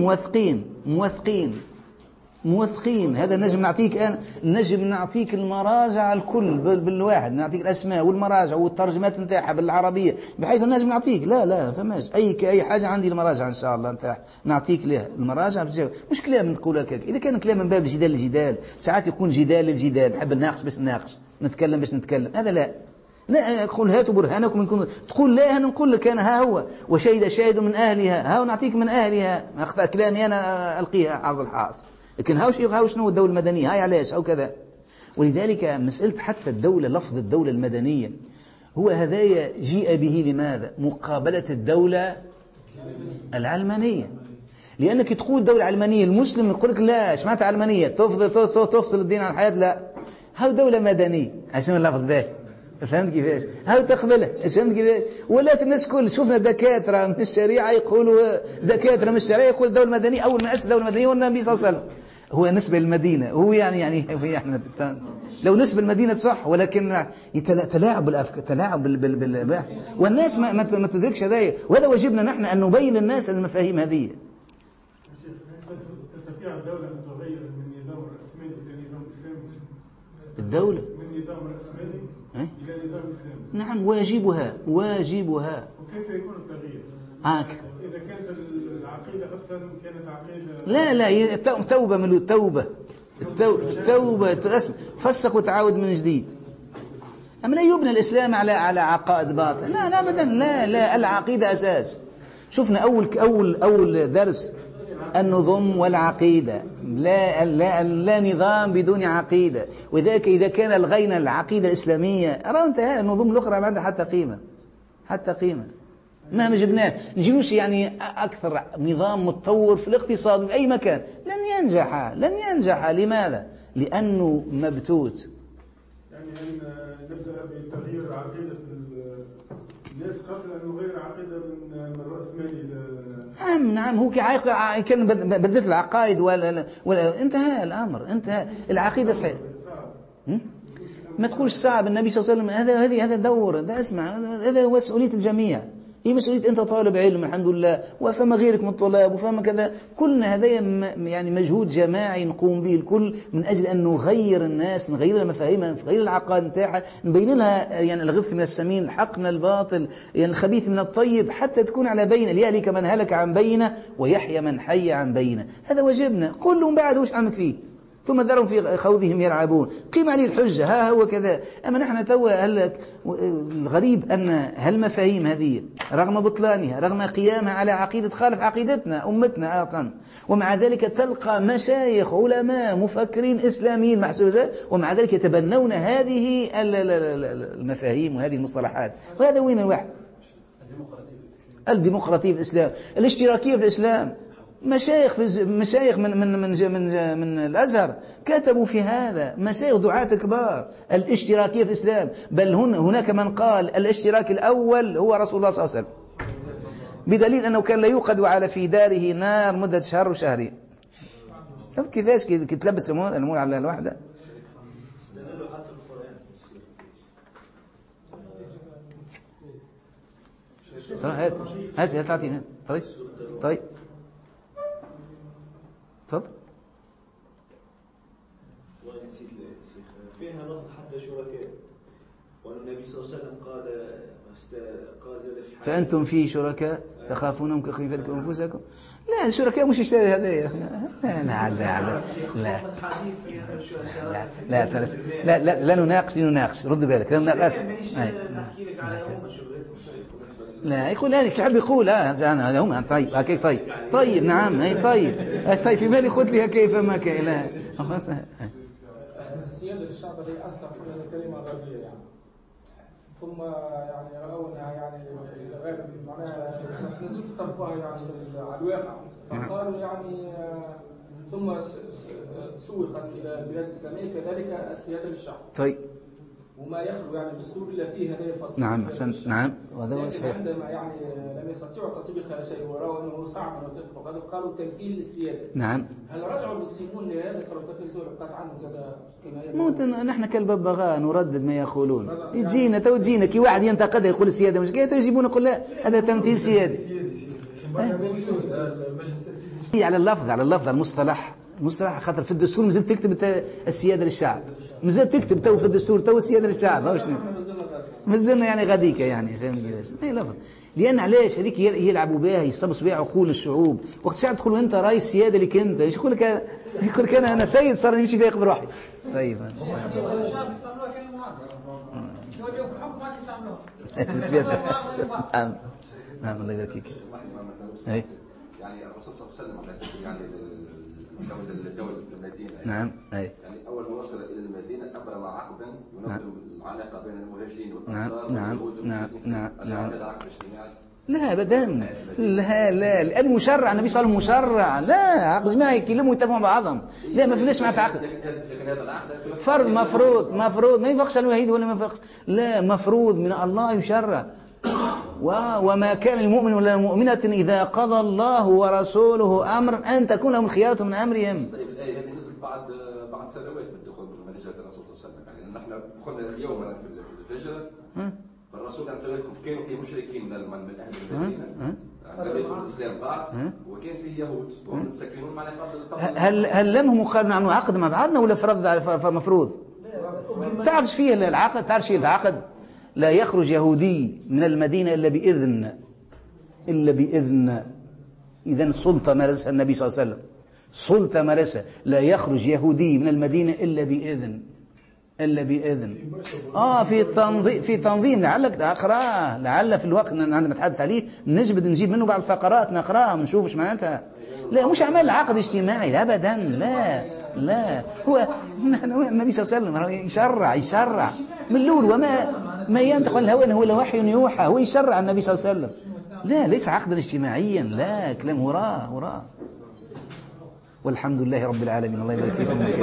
Speaker 2: موثقين. هذا نجم نعطيك المراجع الكل بالواحد، نعطيك الأسماء والمراجع والترجمات نتاعها بالعربية بحيث نجم نعطيك. لا فماش أي حاجة عندي المراجع إن شاء الله نتاعها نعطيك لها المراجع. مش كلام نقول هكاك. إذا كان كلام من باب الجدال ساعات يكون جدال للجدال، نحب نناقش باش نناقش، نتكلم باش نتكلم. هذا لا تقول هاتوا برهانكم إن كنتم تقول لا. أنا نقول لك أنا ها هو وشهد شاهد من أهلها، ها نعطيك من أهلها. أخطأ كلامي أنا ألقيها عرض الحائط. لكن هاو شنو الدولة المدنية؟ هاي علاش أو كذا. ولذلك مسألة حتى الدولة، لفظ الدولة المدنية هو هذايا جيء به لماذا؟ مقابلة الدولة العلمانية. لأنك تقول دولة علمانية المسلم يقول لك لا معناتها علمانية تفصل الدين عن الحياة. لا هاو دولة مدنية عشان اللفظ ده. فهمت كيفاش؟ هاو تقبلها. فهمت كيفاش؟ ولكن الناس كل شفنا دكاترة من الشريعة يقولوا دكاترة من الشريعة يقول الدولة المدنية. أول ما أسس الدولة المدنية هو النبي صلى الله عليه وسلم. هو نسبة للمدينة. هو يعني هو احنا لو نسبة المدينة صح، ولكن تلاعب بالأفكار، تلاعب والناس ما تدركش هذا. وهذا واجبنا نحن أن نبين للناس المفاهيم هذه.
Speaker 7: تستطيع الدولة أن تغير من نظام رأسمالي إلى نظام إسلامي؟
Speaker 1: الدولة
Speaker 7: من نظام رأسمالي إلى نظام إسلامي.
Speaker 1: نعم واجبها.
Speaker 7: وكيف يكون التغيير؟ إذا كانت العقيدة أصلا كانت عقيدة
Speaker 1: لا هي توبة من التوبة، توبة تفسق وتعاود من جديد. أما لا يبنى الإسلام على عقائد باطل، لا أبدا، لا العقيدة أساس. شفنا أول درس النظم والعقيدة، لا نظام بدون عقيدة. وذلك إذا كان الغينا العقيدة الإسلامية أرى انتهى، النظم الأخرى ما عندها حتى قيمة مهما جبناه. نجيبوش يعني أكثر نظام متطور في الاقتصاد في أي مكان، لن ينجح. لماذا؟ لأنه مبتوت.
Speaker 7: يعني نبدأ بتغيير عقيدة الناس قبل أن نغير عقيدة من الرأسمالي.
Speaker 1: نعم هو كان بدلت العقائد ولا انتهى الأمر، انتهى. العقيدة صحيح ما تقولش صعب. النبي صلى الله عليه وسلم هذا دور، ده اسمع، هذا هو مسؤولية الجميع. هي مسؤولية أنت طالب علم الحمد لله، وفما غيرك من الطلاب، وفما كذا، كلنا هذا يعني مجهود جماعي نقوم به الكل من أجل أن نغير الناس، نغير لها مفاهيمها، نغير العقائد نتاعها، نبين لها يعني الغث من السمين، الحق من الباطل، يعني الخبيث من الطيب، حتى تكون على بينة. ليهلك من هلك عن بينة ويحيى من حي عن بينة. هذا واجبنا. كلهم بعد وش عندك فيه؟ ثم ذرهم في خوضهم يلعبون، قيم عليه الحجة، ها هو كذا. أما نحن توا الغريب أن هالمفاهيم هذه رغم بطلانها، رغم قيامها على عقيدة خالف عقيدتنا أمتنا أصلا، ومع ذلك تلقى مشايخ علماء مفكرين إسلاميين محسوسات، ومع ذلك يتبنون هذه المفاهيم وهذه المصطلحات. وهذا وين الواحد؟ الديمقراطية في الإسلام، الاشتراكية في الإسلام. مشايخ من الأزهر كتبوا في هذا، مشايخ دعاة كبار. الاشتراكية في الإسلام، بل هناك من قال الاشتراك الأول هو رسول الله صلى الله عليه وسلم، بدليل أنه كان لا يوقد على في داره نار مدة شهر وشهرين. شفت كيفاش تلبس الأمور على الواحدة. هات تعطينا. طيب تفضل.
Speaker 5: والله نسيت فيها لفظ حتى شركاء، وأن النبي صلى الله عليه وسلم قال
Speaker 1: فأنتم في شركاء تخافونهم كخيفتكم أنفسكم. لا الشركاء مش يشتري هذايا. لا نناقش رد بالك، لا نناقش. لا يقول هذه كعب يقول أنا هم طيب هكيك طيب نعم هي طيب في بالي قلت لي كيف ما كان. لا
Speaker 2: السيادة للشعب هي أصلا كلمة غربية يعني، ثم يعني رأونها يعني غير معناها نزول طبقها يعني على الواقع، فقالوا يعني ثم سوقت إلى البلاد الإسلامية كذلك السيادة للشعب.
Speaker 1: طيب
Speaker 2: وما يخلو يعني بالسور إلا فيه هذه الفصل.
Speaker 1: نعم أحسنت. نعم وهذا هو صحيح.
Speaker 2: عندما يعني لم يستطيعوا تطبيق هذا الشيء ورأوا أنه صعب أن يطبق هذا قالوا تمثيل للسيادة.
Speaker 1: نعم.
Speaker 2: هل رجعوا المسلمون لهذا قالوا تمثيل قطعا زاد
Speaker 1: كما نحن كالببغاء نردد ما يقولون. تجينا كي واحد ينتقد يقول السيادة مش كده، يجيبون يقول لا هذا تمثيل سيادي. على اللفظ على المصطلح خاطر في الدستور مازال تكتب السيادة للشعب، مازال تكتب تو في الدستور تو السيادة للشعب. مازلنا يعني غاديك يعني فهمت كيفاش؟ هي لفظ. لأن علاش هذيك يلعبوا بها يصبصوا بها عقول الشعوب. وقت الشعب تقول أنت راي السيادة لك أنت، ايش يقول لك أنا سيد صار نمشي فيق بروحي. طيب نعم الله يبارك فيك.
Speaker 3: يعني الرسول صلى الله عليه وسلم على ذكر يعني الدولة المدينة
Speaker 1: نعم
Speaker 3: يعني أول ما وصل إلى المدينة أبرم عقدا ينظم العلاقة بين المهاجرين والأنصار واليهود. نعم هذا عقد اجتماعي؟
Speaker 1: لا أبدا، لا لأنه مشرع النبي صلى الله عليه وسلم مشرع. لا عقد اجتماعي يكلموا يتفقوا مع بعضهم. لا ما فيناش معناتها عقد.
Speaker 3: لكن هذا العقد
Speaker 1: فرض مفروض ما ينفقش على الوحيد ولا ما ينفقش. لا مفروض من الله يشرع. وما كان المؤمن ولا المؤمنة إذا قضى الله ورسوله أمرا أن تكون لهم الخيارة من أمرهم.
Speaker 3: طيب الآية هذه نزلت بعد سنوات من الدخول بمنهج الرسول صلى الله عليه وسلم. يعني نحن دخلنا اليوم في الهجرة، فالرسول أن كانوا فيه مشركين من أهل المدينة لم يدخلوا الإسلام بعد، وكان فيه يهود وهم متسكنون معنا قبل.
Speaker 1: هل لم مقارنة عنه عقد مع بعضنا ولا فرض مفروض؟ تعرفش فيه العقد، تعرفش فيه العقد. لا يخرج يهودي من المدينة إلا بإذن إلا بإذن. إذن سلطة مارسها النبي صلى الله عليه وسلم، سلطة مارسها. لا يخرج يهودي من المدينة إلا بإذن، إلا بإذن. في تنظيم لعلك أقرأ، لعل في الوقت عندما نتحدث عليه نجيب منه بعض الفقرات نقرأها ونشوف ايش معناتها. لا مش عمل عقد اجتماعي أبدا، لا هو النبي صلى الله عليه وسلم يشرع من الأول، وما ينطق عن الهوى هو وحي يوحى، هو يشرع النبي صلى الله عليه وسلم. لا ليس عقدا اجتماعيا، لا كلام وراه. والحمد لله رب العالمين. الله يبارك فيكم.